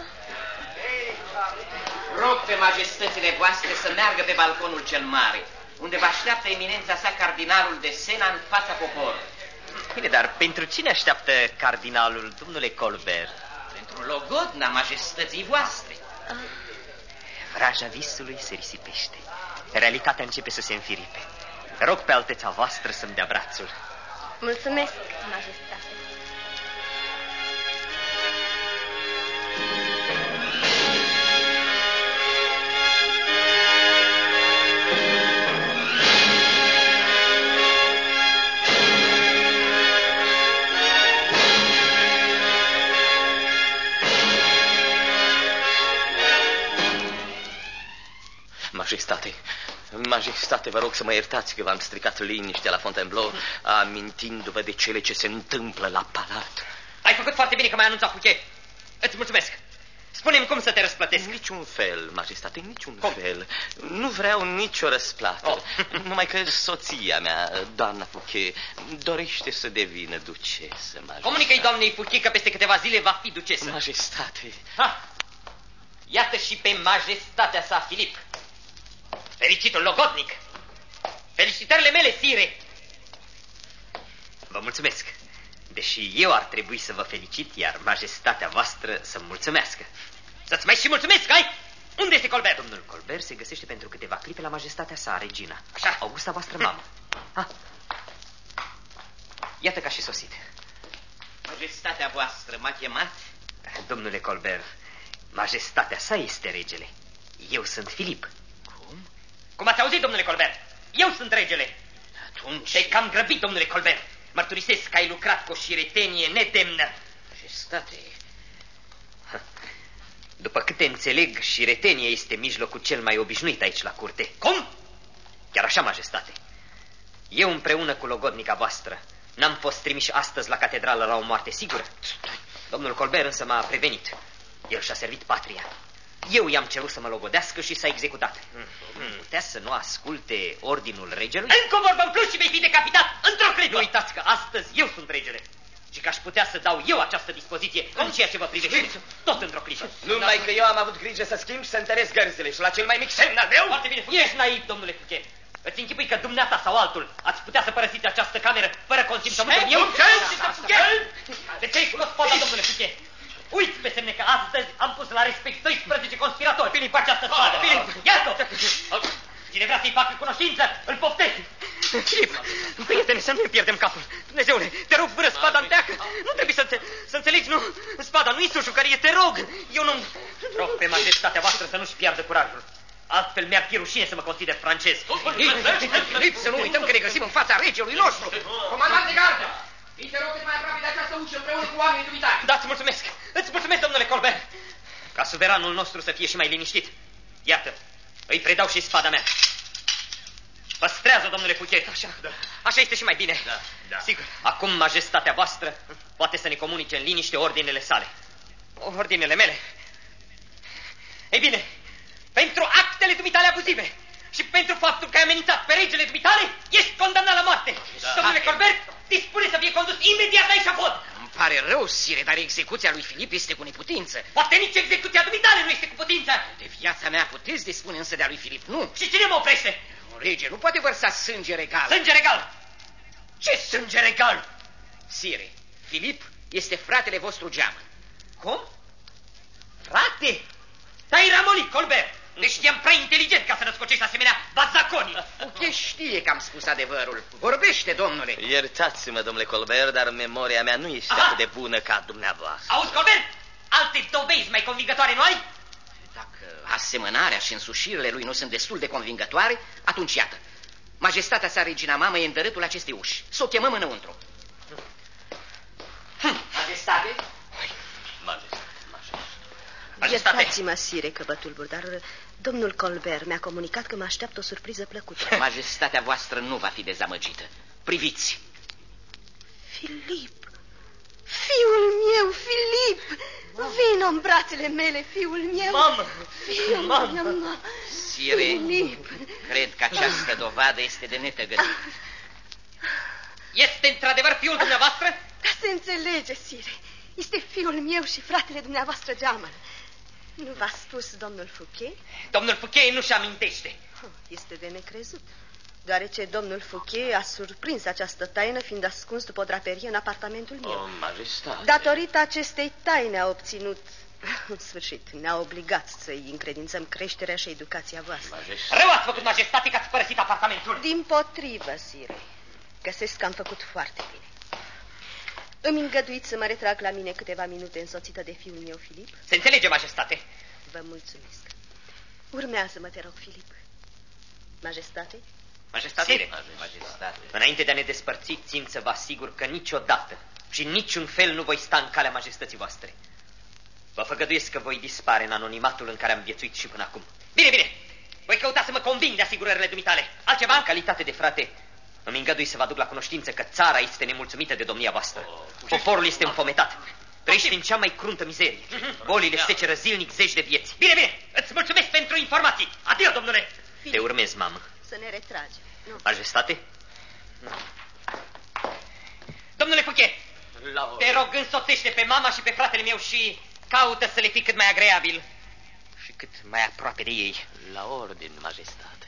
Rog pe majestățile voastre să meargă pe balconul cel mare, unde vă așteaptă eminența sa cardinalul de Sena în fața poporului. Bine, dar pentru cine așteaptă cardinalul, domnule Colbert? Pentru logodna majestății voastre. Vraja visului se risipește. Realitatea începe să se înfiripe. Rog pe alteța voastră să-mi dea brațul. Mulțumesc, majestate. Majestate, vă rog să mă iertați că v-am stricat liniștea la Fontainebleau, amintindu-vă de cele ce se întâmplă la palat. Ai făcut foarte bine că m-ai anunțat, Fouquet. Îți mulțumesc. Spune-mi cum să te răsplătesc. Niciun fel, majestate, niciun fel. Nu vreau nicio răsplată. Numai că soția mea, doamna Fouquet, dorește să devină ducesă, majestate. Comunică-i doamnei Fouquet că peste câteva zile va fi ducesă. Majestate. Iată și pe majestatea sa, Filip. Fericitul logodnic. Felicitările mele, sire. Vă mulțumesc. Deși eu ar trebui să vă felicit, iar majestatea voastră să-mi mulțumească. Să-ți mai și mulțumesc, ai? Unde este Colbert? Domnul Colbert se găsește pentru câteva clipe la majestatea sa, regina. Așa. Augusta voastră mamă. Iată că a și sosit. Majestatea voastră m-a chemat? Domnule Colbert, majestatea sa este regele. Eu sunt Filip. Cum ați auzit, domnule Colbert? Eu sunt regele. Atunci... Te-ai cam grăbit, domnule Colbert. Mărturisesc că ai lucrat cu o șiretenie nedemnă. Majestate... După câte înțeleg, șiretenia este mijlocul cel mai obișnuit aici la curte. Cum? Chiar așa, majestate. Eu împreună cu logodnica voastră n-am fost trimiși astăzi la catedrală la o moarte sigură. Domnul Colbert însă m-a prevenit. El și-a servit patria. Eu i-am cerut să mă logodească și s-a executat. Putea să nu asculte ordinul regelui? Încă o vorbă în plus și vei fi decapitat într-o clipă. Nu uitați că astăzi eu sunt regele și că aș putea să dau eu această dispoziție în ceea ce vă privește, tot într-o clipă. Numai că eu am avut grijă să schimb și să întăresc gărzile și la cel mai mic semn al meu... Foarte bine, ești naiv, domnule Fouquet. Îți închipui că dumneata sau altul ați putea să părăsiți această cameră fără consimțământul meu? De ce ai scos spada, domnule Fouquet? Uiți pe semne că astăzi am pus la respect 12 conspiratori. Filip, această spadă. Filip, iată! Cine vrea să-i facă cunoștință, îl poftesc. Filip, prietene, să nu ne pierdem capul. Dumnezeule, te rog, vâră spada în teacă. Nu trebuie să înțelegi, nu? Spada nu-i sușucărie, te rog. Eu nu... Rog pe majestatea voastră să nu-și piardă curajul. Altfel mi-ar fi rușine să mă consider francez. Filip, să nu uităm că ne găsim în fața regelui nostru. Comandant de gardă! Îi te rog cât mai aproape de această ușă împreună cu oamenii dumitari. Da, îți mulțumesc. Îți mulțumesc, domnule Colbert. Ca suveranul nostru să fie și mai liniștit. Iată, îi predau și spada mea. Păstrează, domnule Fouquet. Așa, da. Așa este și mai bine. Da. Sigur. Acum majestatea voastră poate să ne comunice în liniște ordinele sale. Ordinele mele. Ei bine, pentru actele dumitale abuzive și pentru faptul că ai amenințat pe regele dumitale, ești condamnat la moarte. Da. Domnule Colbert, dispune să fie condus imediat la eșafod. Îmi pare rău, sire, dar execuția lui Filip este cu neputință. Poate nici execuția dumitale nu este cu putință. De viața mea puteți dispune, însă de a lui Filip nu. Și cine mă oprește? Un rege nu poate vărsa sânge regal. Sânge regal? Ce sânge regal? Sire, Filip este fratele vostru geamăn. Cum? Frate? Te-ai ramolit, Colbert. Deci știam prea inteligent ca să răscocești asemenea bazaconii. Fouquet știe că am spus adevărul. Vorbește, domnule. Iertați-mă, domnule Colbert, dar memoria mea nu este atât de bună ca dumneavoastră. Auzi, Colbert? Alte dovezi mai convingătoare nu ai? Dacă asemănarea și însușirile lui nu sunt destul de convingătoare, atunci iată. Majestatea sa, regina mamă, e în dărâtul acestei uși. Să o chemăm înăuntru. Majestate? Iertați-mă, sire, că vă tulbur, dar domnul Colbert mi-a comunicat că mă așteaptă o surpriză plăcută. Majestatea voastră nu va fi dezamăgită. Priviți. Filip! Fiul meu, Filip! Vino în brațele mele, fiul meu! Mamă! Mamă! Sire, Filip. Cred că această dovadă este de netăgădit. Este într-adevăr fiul dumneavoastră? Ca să înțelege, sire, este fiul meu și fratele dumneavoastră geamăn. Nu v-a spus domnul Fouquet? Domnul Fouquet nu-și amintește. Este de necrezut, deoarece domnul Fouquet a surprins această taină fiind ascuns după o draperie în apartamentul meu. Majestate. Datorită acestei taine a obținut În sfârșit, ne-a obligat să-i încredințăm creșterea și educația voastră. Rău ați făcut, majestate, că ați părăsit apartamentul. Dimpotrivă, sire. Găsesc că am făcut foarte bine. Îmi îngăduiți să mă retrag la mine câteva minute însoțită de fiul meu, Filip? Se înțelege, majestate. Vă mulțumesc. Urmează-mă, te rog, Filip. Majestate? Majestate. Înainte de a ne despărți, țin să vă asigur că niciodată și în niciun fel nu voi sta în calea majestății voastre. Vă făgăduiesc că voi dispare în anonimatul în care am viețuit și până acum. Bine, bine. Voi căuta să mă conving de asigurările dumitale. Altceva? În calitate de frate, îmi îngădui să vă aduc la cunoștință că țara este nemulțumită de domnia voastră. Poporul este înfometat. Trăiește în cea mai cruntă mizerie. Bolile seceră zilnic zeci de vieți. Bine, bine. Îți mulțumesc pentru informații. Adio, domnule. Te urmez, mamă. Să ne retragem. Nu. Majestate? Domnule Fouquet, te rog, însoțește pe mama și pe fratele meu și caută să le fii cât mai agreabil și cât mai aproape de ei. La ordine, majestate.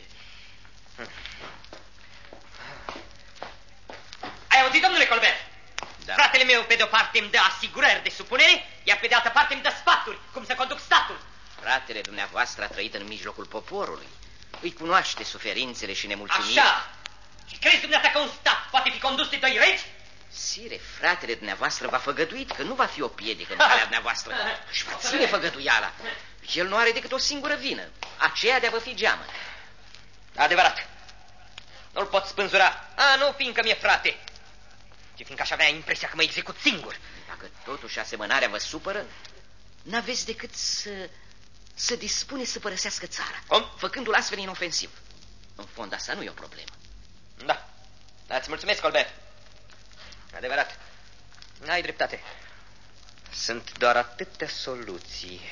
Ai auzit, domnule Colbert? Da. Fratele meu, pe de-o parte, îmi dă asigurări de supunere, iar pe de altă parte îmi dă sfaturi cum să conduc statul. Fratele dumneavoastră a trăit în mijlocul poporului. Îi cunoaște suferințele și nemulțumirea. Așa! Și crezi dumneata că un stat poate fi condus de doi regi? Sire, fratele dumneavoastră v-a făgăduit că nu va fi o piedică în calea dumneavoastră și va ține făgăduiala. El nu are decât o singură vină, aceea de a vă fi geamă. Adevărat. Nu-l pot spânzura. Nu fiindcă mi-e frate, ci fiindcă aș avea impresia că mă execut singur. Dacă totuși asemănarea vă supără, n-aveți decât să dispune să părăsească țara, făcându-l astfel inofensiv. În fond, asta nu e o problemă. Da, îți mulțumesc, Colbert. Adevărat, n-ai dreptate. Sunt doar atâtea soluții.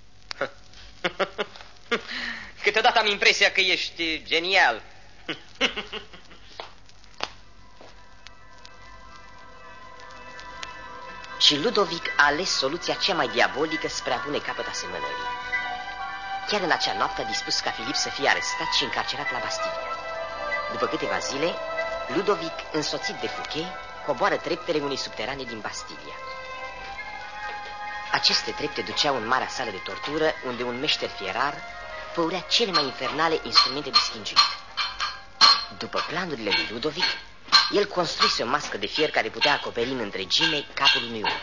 Câteodată am impresia că ești genial. Și Ludovic a ales soluția cea mai diabolică spre a pune capăt asemănării. Chiar în acea noapte a dispus ca Filip să fie arestat și încarcerat la Bastilia. După câteva zile, Ludovic, însoțit de Fouquet, coboară treptele unei subterane din Bastilia. Aceste trepte duceau în marea sală de tortură, unde un meșter fierar făurea cele mai infernale instrumente de schingiuit. După planurile lui Ludovic, el construise o mască de fier care putea acoperi în întregime capul unui om.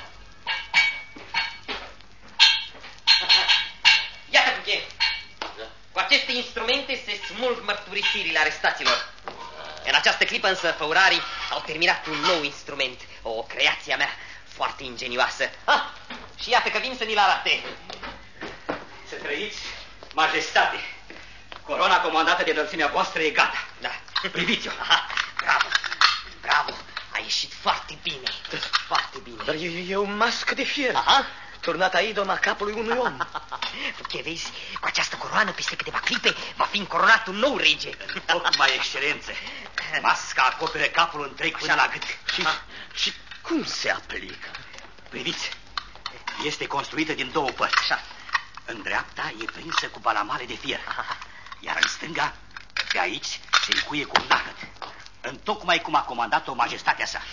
Iată, Fouquet. Cu aceste instrumente se smulg mărturisirile arestaților. În această clipă însă făurarii au terminat un nou instrument, o creație a mea foarte ingenioasă. Și iată că vin să ni-l arate. Să trăiți, majestate. Corona comandată de înălțimea voastră e gata. Da. Priviți-o. Bravo, bravo. A ieșit foarte bine, foarte bine. Dar e o mască de fier. Turnată a idoma capului unui om. Fouquet, vezi, cu această coroană peste câteva clipe va fi încoronat un nou rege. Tocmai, excelență. Masca acoperă capul întreg până la gât. Și cum se aplică? Priviți, este construită din două părți. Așa. În dreapta e prinsă cu balamale de fier, iar în stânga, pe aici, se încuie cu un lacăt. Întocmai cum a comandat-o majestatea sa.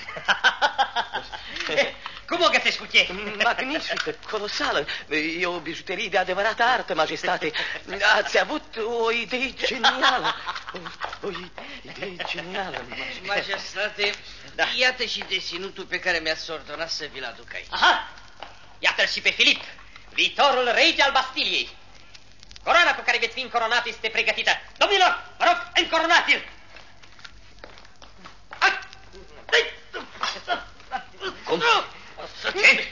Cum o găsești, Fouquet? Magnifică, colosală. E o bijuterie de adevărată artă, majestate. Ați avut o idee genială. O idee genială, majestate. Da. Iată și deținutul pe care mi-ați ordonat să vi-l aduc aici. Iată-l și pe Filip, viitorul rege al Bastiliei. Coroana cu care veți fi încoronat este pregătită. Domnilor, vă rog, încoronați-l! Cum? Ce?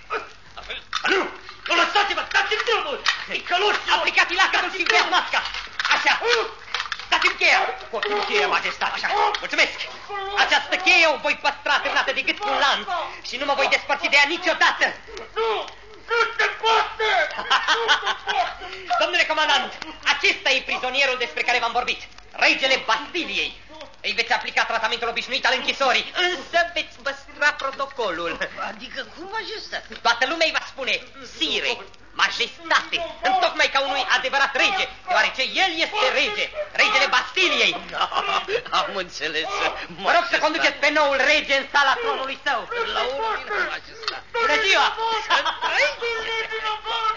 Nu lăsați-vă, dați-mi drumul! Ticăluși, aplicați lacătul și încheiați masca! Așa, dați-mi cheia! Cu cheia, majestate! Așa, mulțumesc! Această cheie o voi păstra târnată de gât cu un lanț și nu mă voi despărți de ea niciodată! Nu se poate! Domnule comandant, acesta e prizonierul despre care v-am vorbit, regele Bastiliei. Îi veți aplica tratamentul obișnuit al închisorii, însă veți păstra protocolul. Adică cum, majestate? Toată lumea îi va spune sire, majestate, întocmai ca unui adevărat rege, deoarece el este rege, regele Bastiliei. Am înțeles. Vă rog să conduceți pe noul rege în sala tronului său. La ordine, majestate. Bună ziua! Să trăiți!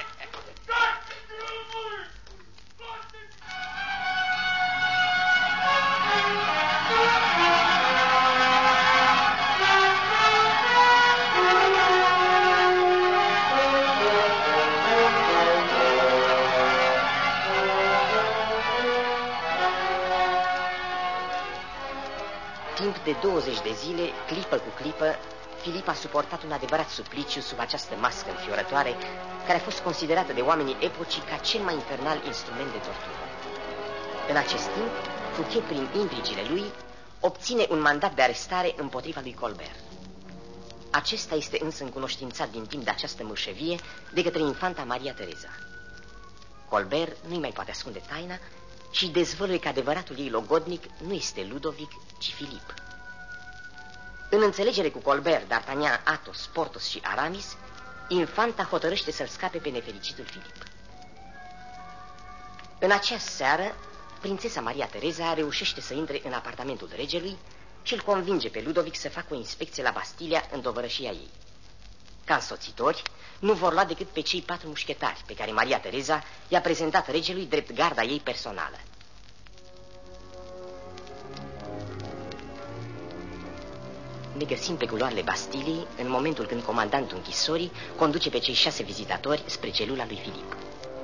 Timp de 20 de zile, clipă cu clipă, Filip a suportat un adevărat supliciu sub această mască înfiorătoare, care a fost considerată de oamenii epocii ca cel mai infernal instrument de tortură. În acest timp, Fouquet, prin intrigile lui, obține un mandat de arestare împotriva lui Colbert. Acesta este însă încunoștințat din timp de această mâșăvie de către infanta Maria Tereza. Colbert nu-i mai poate ascunde taina și dezvăluie că adevăratul ei logodnic nu este Ludovic, ci Filip. În înțelegere cu Colbert, D'Artagnan, Athos, Porthos și Aramis, infanta hotărăște să-l scape pe nefericitul Filip. În acea seară, prințesa Maria Tereza reușește să intre în apartamentul regelui și îl convinge pe Ludovic să facă o inspecție la Bastilia în tovărășia ei. Ca însoțitori, nu vor lua decât pe cei 4 mușchetari pe care Maria Tereza i-a prezentat regelui drept garda ei personală. Ne găsim pe culoarele Bastiliei în momentul când comandantul închisorii conduce pe cei 6 vizitatori spre celula lui Filip.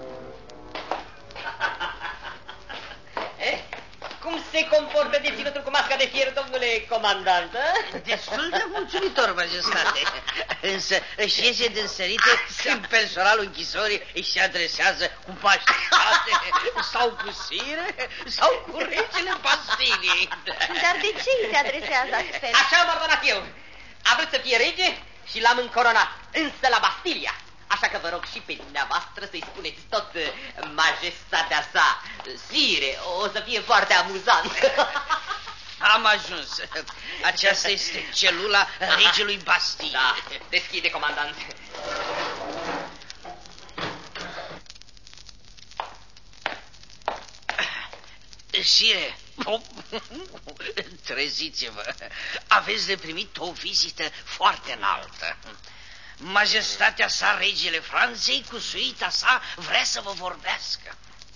Cum se comportă deținutul cu masca de fier, domnule comandant? Destul de mulțumitor, majestate. Însă își iese din sărite când personalul închisorii își se adresează cu majestate sau cu sire sau cu regele Bastiliei. Dar de ce îi se adresează astfel? Așa am ordonat eu. A vrut să fie rege și l-am încoronat, însă la Bastilia. Așa că vă rog și pe dumneavoastră să-i spuneți tot majestatea sa. Sire, o să fie foarte amuzant. Am ajuns. Aceasta este celula regelui Bastille. Da, deschide, comandant. Sire, treziți-vă. Aveți de primit o vizită foarte înaltă. Majestatea sa, regele Franței, cu suita sa, vrea să vă vorbească.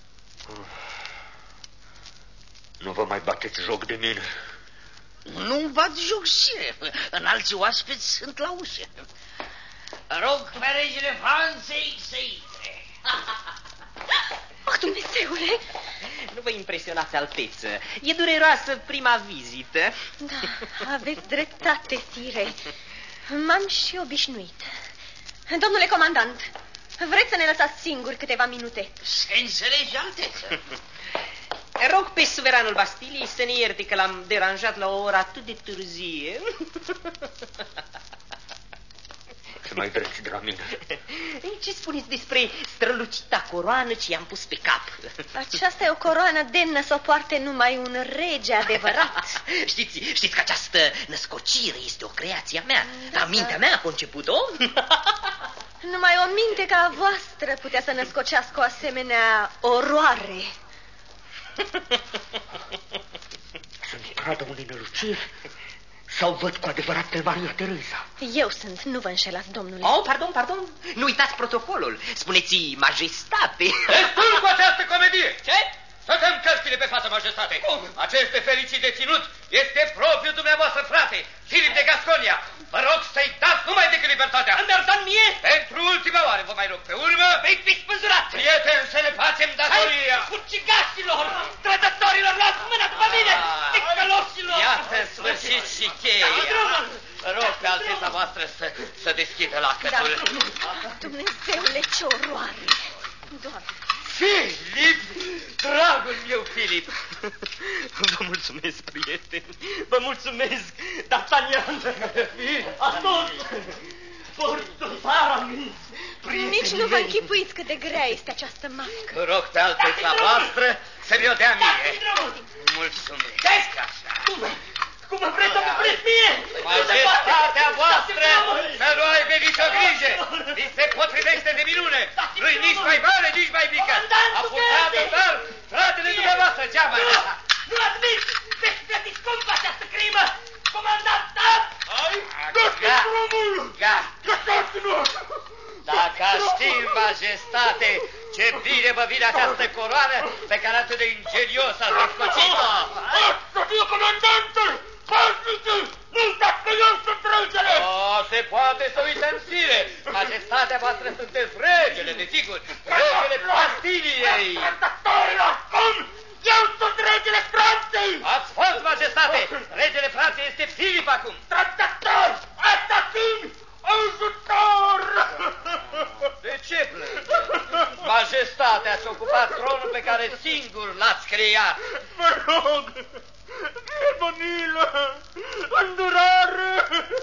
Nu vă mai bateți joc de mine. Nu-mi bați joc, sire. Înalții oaspeți sunt la ușă. Rog pe regele Franței să intre. Oh, Dumnezeule! Nu vă impresionați, alteță. E dureroasă prima vizită. Da, aveți dreptate, sire. M-am și obișnuit. Domnule comandant, vreți să ne lăsați singuri câteva minute? Se înțelege, alteță. Rog pe suveranul Bastiliei să ne ierte că l-am deranjat la o oră atât de târzie. Ce mai vreți de la mine? Ce spuneți despre strălucita coroană ce i-am pus pe cap? Aceasta e o coroană demnă să o poarte numai un rege adevărat. Știți că această născocire este o creație a mea, dar mintea mea a conceput-o. Numai o minte ca a voastră putea să născocească o asemenea oroare. Sunt pradă unei năluciri sau văd cu adevărat pe Maria Tereza? Eu sunt, nu vă înșelați, domnule. Oh, pardon, nu uitați protocolul. Spuneți majestate. Destul cu această comedie! Ce? Să dăm cărțile pe față, majestate. Acest nefericit deținut este propriul dumneavoastră frate, Filip de Gasconia. Vă rog să-i dați numai decât libertatea. Îndărdan mie? Pentru ultima oară vă mai rog. Pe urmă, vei fi spânzurat. Prieteni, să ne facem datoria. Fucigașilor, trădătorilor, luați mâna după mine, ticăloșilor. Iată în sfârșit și cheia. Rog pe alteța voastră să deschidă lacătul. Da, Dumnezeule, ce oroare. Doamne. Filip, dragul meu Filip. Vă mulțumesc, prieten. Vă mulțumesc, D'Artagnan. Athos, Porthos, Aramis. Nici nu vă închipuiți cât de grea este această mască. Rog pe alteța voastră să mi-o dea mie. Mulțumesc. Așa. Cum vreți să mă vreți mie? Majestatea voastră să nu aibă nicio grijă. Vi se potrivește de minune. Nu-i nici mai mare, nici mai mică. A purtat doar fratele dumneavoastră cea mai mare. Nu admit! Veți plăti scump această crimă! Comandant, da! Gata! Dacă știi, majestate, ce bine vă vine această coroană pe care atât de ingenios ați descocit-o. Să fie comandantul! Pașnică! Nu uitați că eu sunt regele! Se poate să uităm, sire. Majestatea voastră sunteți regele, desigur. Regele Bastiliei. Trădătorilor, cum? Eu sunt regele Franței! Ați fost, majestate! Regele Franței este Filip acum! Trădător! Asasin! Ajutor! De ce plângeți? Majestatea ați ocupat tronul pe care singur l-ați creat. Vă rog, milă, îndurare!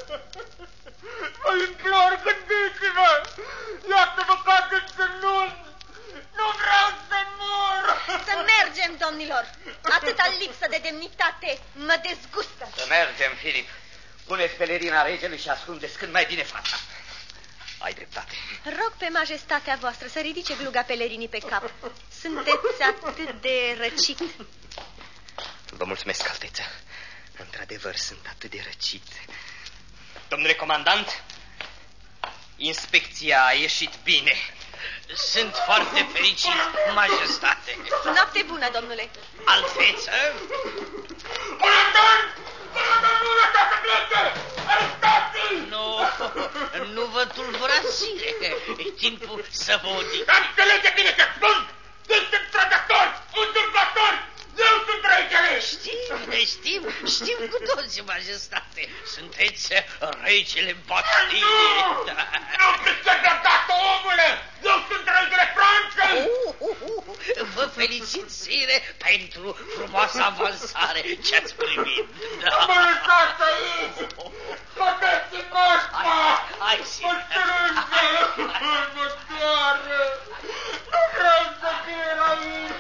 Vă implor, gândiți-vă! Iată-vă cadeți în luni! Nu vreau să mor! Să mergem, domnilor! Atâta lipsă de demnitate mă dezgustă. Să mergem, Filip. Puneți pelerina regelui și ascundeți cât mai bine fața. Ai dreptate. Rog pe majestatea voastră să ridice gluga pelerinii pe cap. Sunteți atât de răcit. Vă mulțumesc, alteță. Într-adevăr, sunt atât de răcit. Domnule comandant, inspecția a ieșit bine. Sunt foarte fericit, majestate. Noapte bună, domnule. Alteță? Comandant! Comandant, nu lăsați să plece! Arestați-l! Nu vă tulburați, sire. E timpul să vă odihniți. Înțelege bine ce spun! Ei sunt trădători, uzurpatori! Eu sunt regele! Știm cu toți, majestate. Sunteți regele Bastiliei. Nu pricepi dată, omule! Eu sunt regele Franței! Vă felicit, sire, pentru frumoasa avansare ce-ați primit. Mă lăsați aici! Scoteți-mi moșpa! Hai, sire! Mă doare! Nu vreau să fie aici!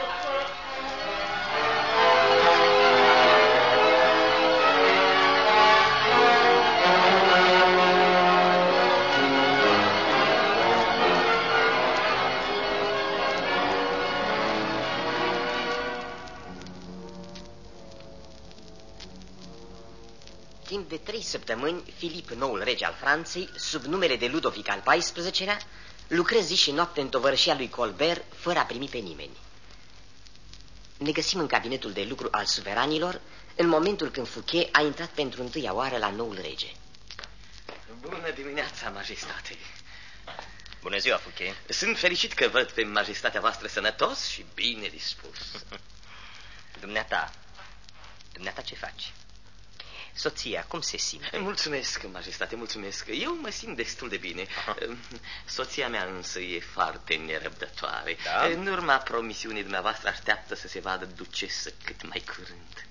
Timp de 3 săptămâni, Filip, noul rege al Franței, sub numele de Ludovic al XIV-lea, lucră zi și noapte în tovărășia lui Colbert, fără a primi pe nimeni. Ne găsim în cabinetul de lucru al suveranilor, în momentul când Fouquet a intrat pentru întâia oară la noul rege. Bună dimineața, majestate. Bună ziua, Fouquet. Sunt fericit că văd pe majestatea voastră sănătos și bine dispus. Dumneata ce faci? Soția, cum se simte? Mulțumesc, majestate, mulțumesc. Eu mă simt destul de bine. Soția mea însă e foarte nerăbdătoare. Da? În urma promisiunii dumneavoastră așteaptă să se vadă ducesă cât mai curând.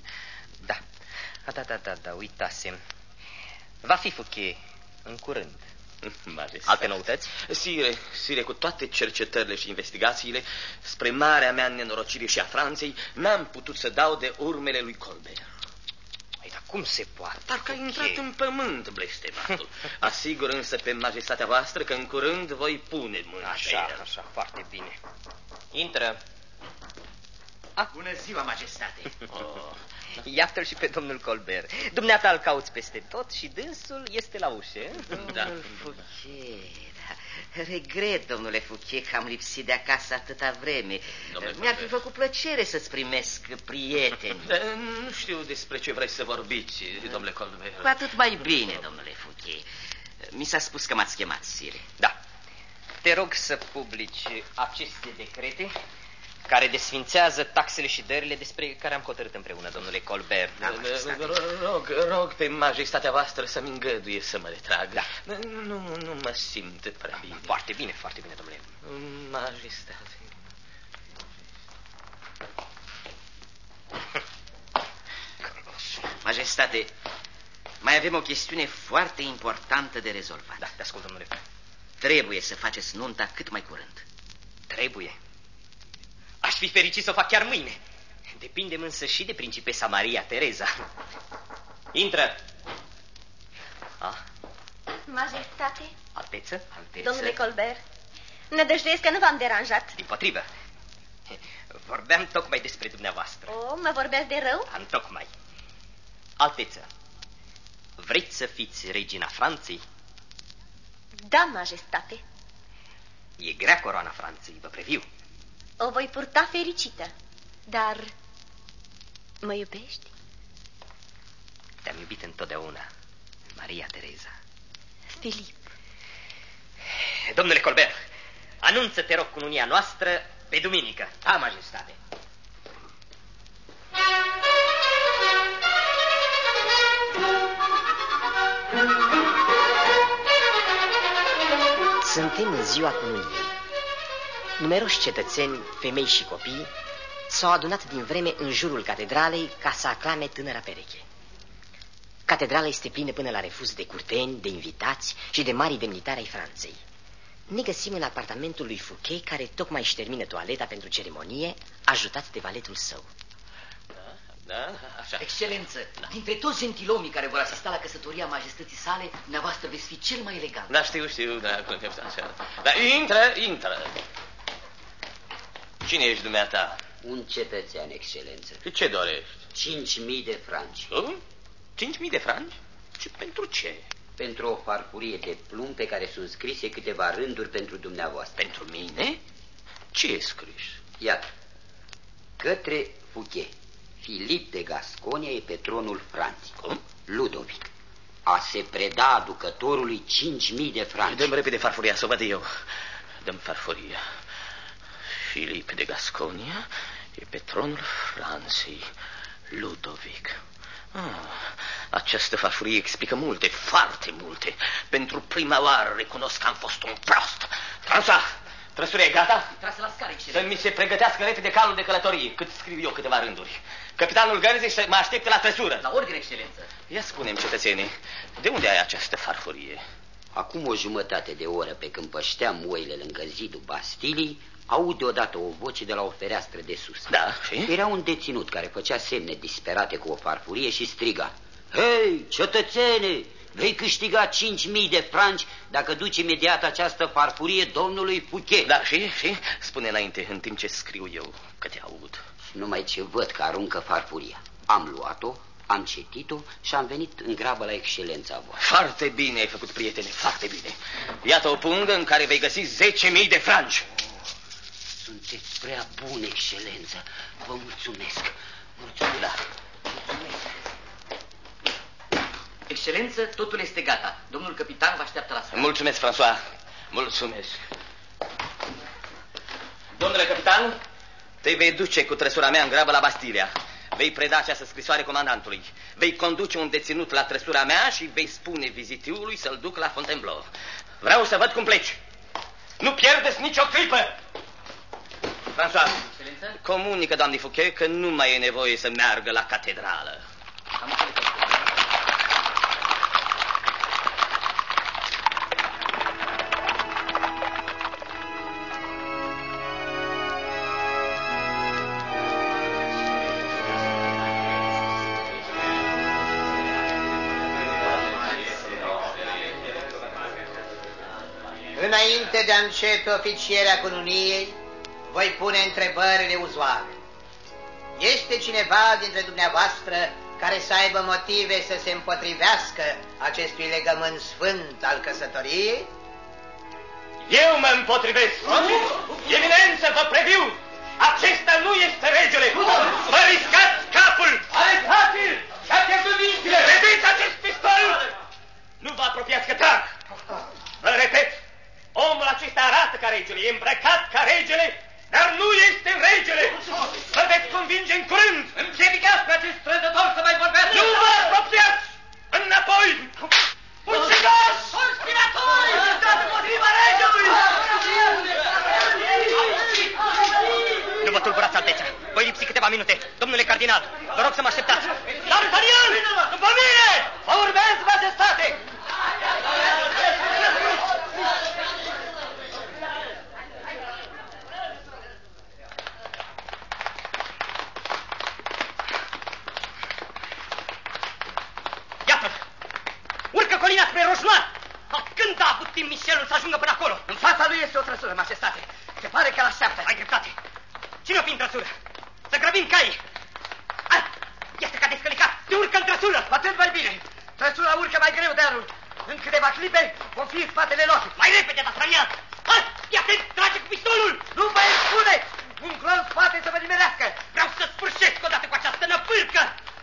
Da, uitasem. Va fi, Fouquet, în curând. Majestate. Alte noutăți? Sire, cu toate cercetările și investigațiile, spre marea mea nenorocire și a Franței, n-am putut să dau de urmele lui Colbert. Dar cum se poate? Parcă a intrat în pământ blestematul. Asigur însă pe majestatea voastră că în curând voi pune mâna pe el. Așa, foarte bine. Intră. Bună ziua, majestate. Iată-l și pe domnul Colbert. Dumneata îl cauți peste tot și dânsul este la ușă. Domnul Fouquet, regret, domnule Fouquet, că am lipsit de acasă atâta vreme. Mi-ar fi făcut plăcere să-ți primesc prieteni. Nu știu despre ce vrei să vorbiți, domnule Colbert. Cu atât mai bine, domnule Fouquet. Mi s-a spus că m-ați chemat, sire. Da. Te rog să publici aceste decrete care desfințează taxele și dările despre care am hotărât împreună, domnule Colbert. Rog pe majestatea voastră să-mi îngăduie să mă retrag. Da. Nu mă simt prea bine. Foarte bine, domnule. Majestate. Majestate, mai avem o chestiune foarte importantă de rezolvat. Da, te ascult, domnule. Trebuie să faceți nunta cât mai curând. Trebuie. Aș fi fericit să o fac chiar mâine. Depindem însă și de principesa Maria Tereza. Intră. Majestate. Alteță? Domnule Colbert, nădăjduiesc că nu v-am deranjat. Dimpotrivă. Vorbeam tocmai despre dumneavoastră. Mă vorbeați de rău? Întocmai. Alteță, vreți să fiți regina Franței? Da, majestate. E grea coroana Franței, vă previu. O voi purta fericită. Dar mă iubești? Te-am iubit întotdeauna, Maria Tereza. Filip. Domnule Colbert, anunță, te rog, cununia noastră pe duminică. Da, majestate. Suntem în ziua cununiei. Numeroși cetățeni, femei și copii s-au adunat din vreme în jurul catedralei ca să aclame tânăra pereche. Catedrala este plină până la refuz de curteni, de invitați și de mari demnitari ai Franței. Ne găsim în apartamentul lui Fouquet, care tocmai își termină toaleta pentru ceremonie, ajutat de valetul său. Da, așa. Excelență, dintre toți gentilomii care vor asista la căsătoria majestății sale, dumneavoastră veți fi cel mai elegant. Da, știu, da, așa. Da, intră. Cine ești dumneata? Un cetățean, excelență. Și ce dorești? 5.000 de franci. 5.000 de franci? Și pentru ce? Pentru o farfurie de plumb pe care sunt scrise câteva rânduri pentru dumneavoastră. Pentru mine? Ce e scris? Iată. Către Fouquet. Filip de Gasconia e pe tronul Franței. Cum? Ludovic. A se preda aducătorului 5.000 de franci. Dăm repede farfuria, să o văd eu. Dăm farfuria. Filip de Gasconia e pe tronul Franței. Ludovic. Această farfurie explică multe, foarte multe. Pentru prima oară recunosc că am fost un prost. François, trăsuria e gata? Trase la scară, Să mi se pregătească repede calul de călătorie, cât scriu eu câteva rânduri. Capitanul gărzii mă așteptă la trăsură. La ordine, excelență. Ia spune-mi, cetățene, de unde ai această farfurie? Acum o jumătate de oră, pe când pășteam oile lângă zidul Bastilii, aud deodată o voce de la o fereastră de sus. Da, și? Era un deținut care făcea semne disperate cu o farfurie și striga: Hei, cetățene, vei câștiga 5.000 de franci dacă duci imediat această farfurie domnului Fouquet. Da, și? Spune înainte, în timp ce scriu eu, că te aud. Și numai ce văd că aruncă farfuria. Am luat-o, am citit-o și am venit în grabă la excelența voastră. Foarte bine ai făcut, prietene, foarte bine. Iată o pungă în care vei găsi 10.000 de franci. Sunteți prea bun, excelență. Vă mulțumesc. Mulțumesc. Da. Mulțumesc. Excelență, totul este gata. Domnul capitan vă așteaptă la scară. Mulțumesc, François. Mulțumesc. Domnule capitan, te vei duce cu trăsura mea în grabă la Bastilia. Vei preda această scrisoare comandantului. Vei conduce un deținut la trăsura mea și vei spune vizitiului să-l duc la Fontainebleau. Vreau să văd cum pleci. Nu pierdeți nicio clipă. François, comunică doamnei Fouquet că nu mai e nevoie să meargă la catedrală. Înainte de a începe oficierea cununiei, voi pune întrebările uzuale. Este cineva dintre dumneavoastră care să aibă motive să se împotrivească acestui legământ sfânt al căsătoriei? Eu mă împotrivesc. Eminență, vă previu, acesta nu este regele. Vă riscați capul. Arestați-l! Și-a pierdut mințile. Vedeți acest pistol? Nu vă apropiați că trag. Vă repet, omul acesta arată ca regele, e îmbrăcat ca regele, dar nu este regele. Vă veți convinge în curând. Împiedicați pe acest trădător să mai vorbească. Nu vă apropiați! Înapoi! Ucigați! Conspiratori! Luptați împotriva regelui! Nu vă tulburați, altețea. Voi lipsi câteva minute. Domnule cardinal, vă rog să mă așteptați. D'Artagnan! După mine! Vă urmez, majestate! Colina spre Roșnoar! Când a avut timp Michelul să ajungă până acolo? În fața lui este o trăsură, majestate. Se pare că l-așteaptă. Ai dreptate. Ține-o prin trăsură. Să grăbim caii. Iată că a descălicat. Se urcă în trăsură. Atât mai bine. Trăsura urcă mai greu de anul. În câteva clipe vom fi în spatele lor. Mai repede, D'Artagnan. Fii atent, trage cu pistolul. Nu vă expuneți. Un clon poate să vă nimerească. Vreau să sfârșesc odată cu această năpârcă.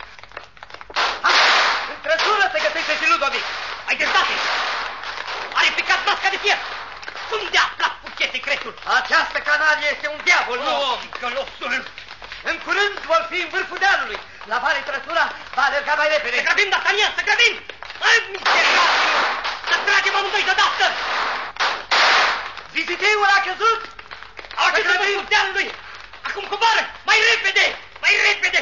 În trăsură se găsește și Ludovic. Ai dreptate! Are picat masca de fier! Unde a aflat Fouquet secretul? Această canalie este un diavol, nu? Gălosul! În curând vor fi în vârful dealului. La vale trăsura va alerga mai repede. Să grăbim, D'Artagnan, să grăbim! Ai, miserabil! Să tragem amândoi deodată! Viziteul a căzut? A căzut pe dealului! Acum coboară! Mai repede! Mai repede!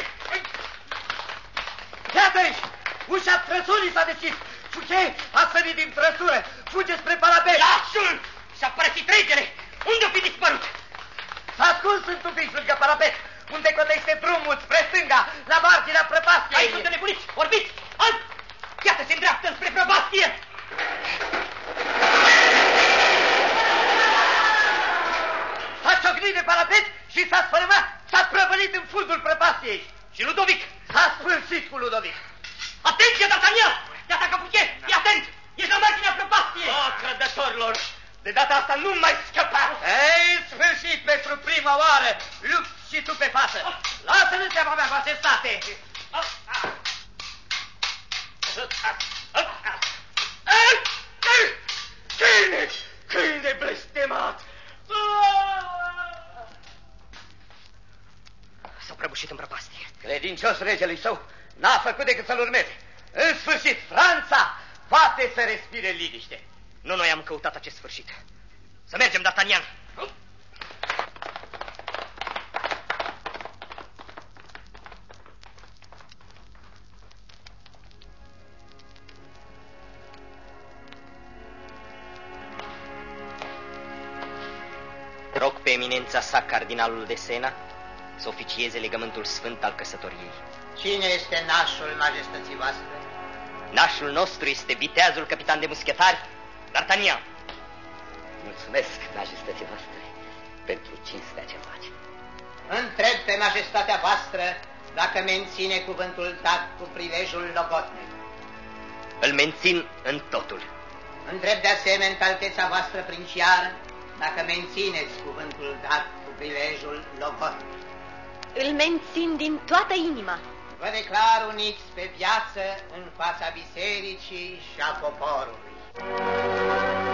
Iată aici! Ușa trăsurii s-a deschis! Fouquet a sărit din trăsură! Fuge spre parapet! Lasul! Și-a părăsit regele! Unde-o fi dispărut? S-a ascuns în tufiș lângă parapet, unde cotește drumul spre stânga, la marginea prăpastiei. Aici sunt nebuniți! Orbiți! Alt! Iată, se îndreaptă spre prăpastie! S-a ciocnit de parapet și s-a sfărâmat, s-a prăvălit în fundul prăpastiei. Și Ludovic? S-a sfârșit cu Ludovic. Atenție, D'Artagnan! Iată ca Fouquet! Fii atent! Ești la marginea prăpastiei! Crădătorilor! De data asta nu mai scăpa! Ei, sfârșit pentru prima oară! Lux și tu pe față! Lasă-l în seama mea, majestate! Câine blestemat! S-a prăbușit în prăpastie. Credincios regelui său n-a făcut decât să-l urmeze. În sfârșit, Franța poate să respire liniște. Nu noi am căutat acest sfârșit. Să mergem, D'Artagnan. Rog pe eminența sa, cardinalul de Sena, să oficieze legământul sfânt al căsătoriei. Cine este nașul majestății voastre? Nașul nostru este viteazul capitan de muschetari, D'Artagnan. Mulțumesc, majestății voastre, pentru cinstea ce face. Întreb pe majestatea voastră dacă menține cuvântul dat cu prilejul logotnei. Îl mențin în totul. Întreb de asemenea pe alteța voastră princiară dacă mențineți cuvântul dat cu prilejul logotnei. Îl mențin din toată inima. Vă declar uniți pe viață în fața bisericii și a poporului.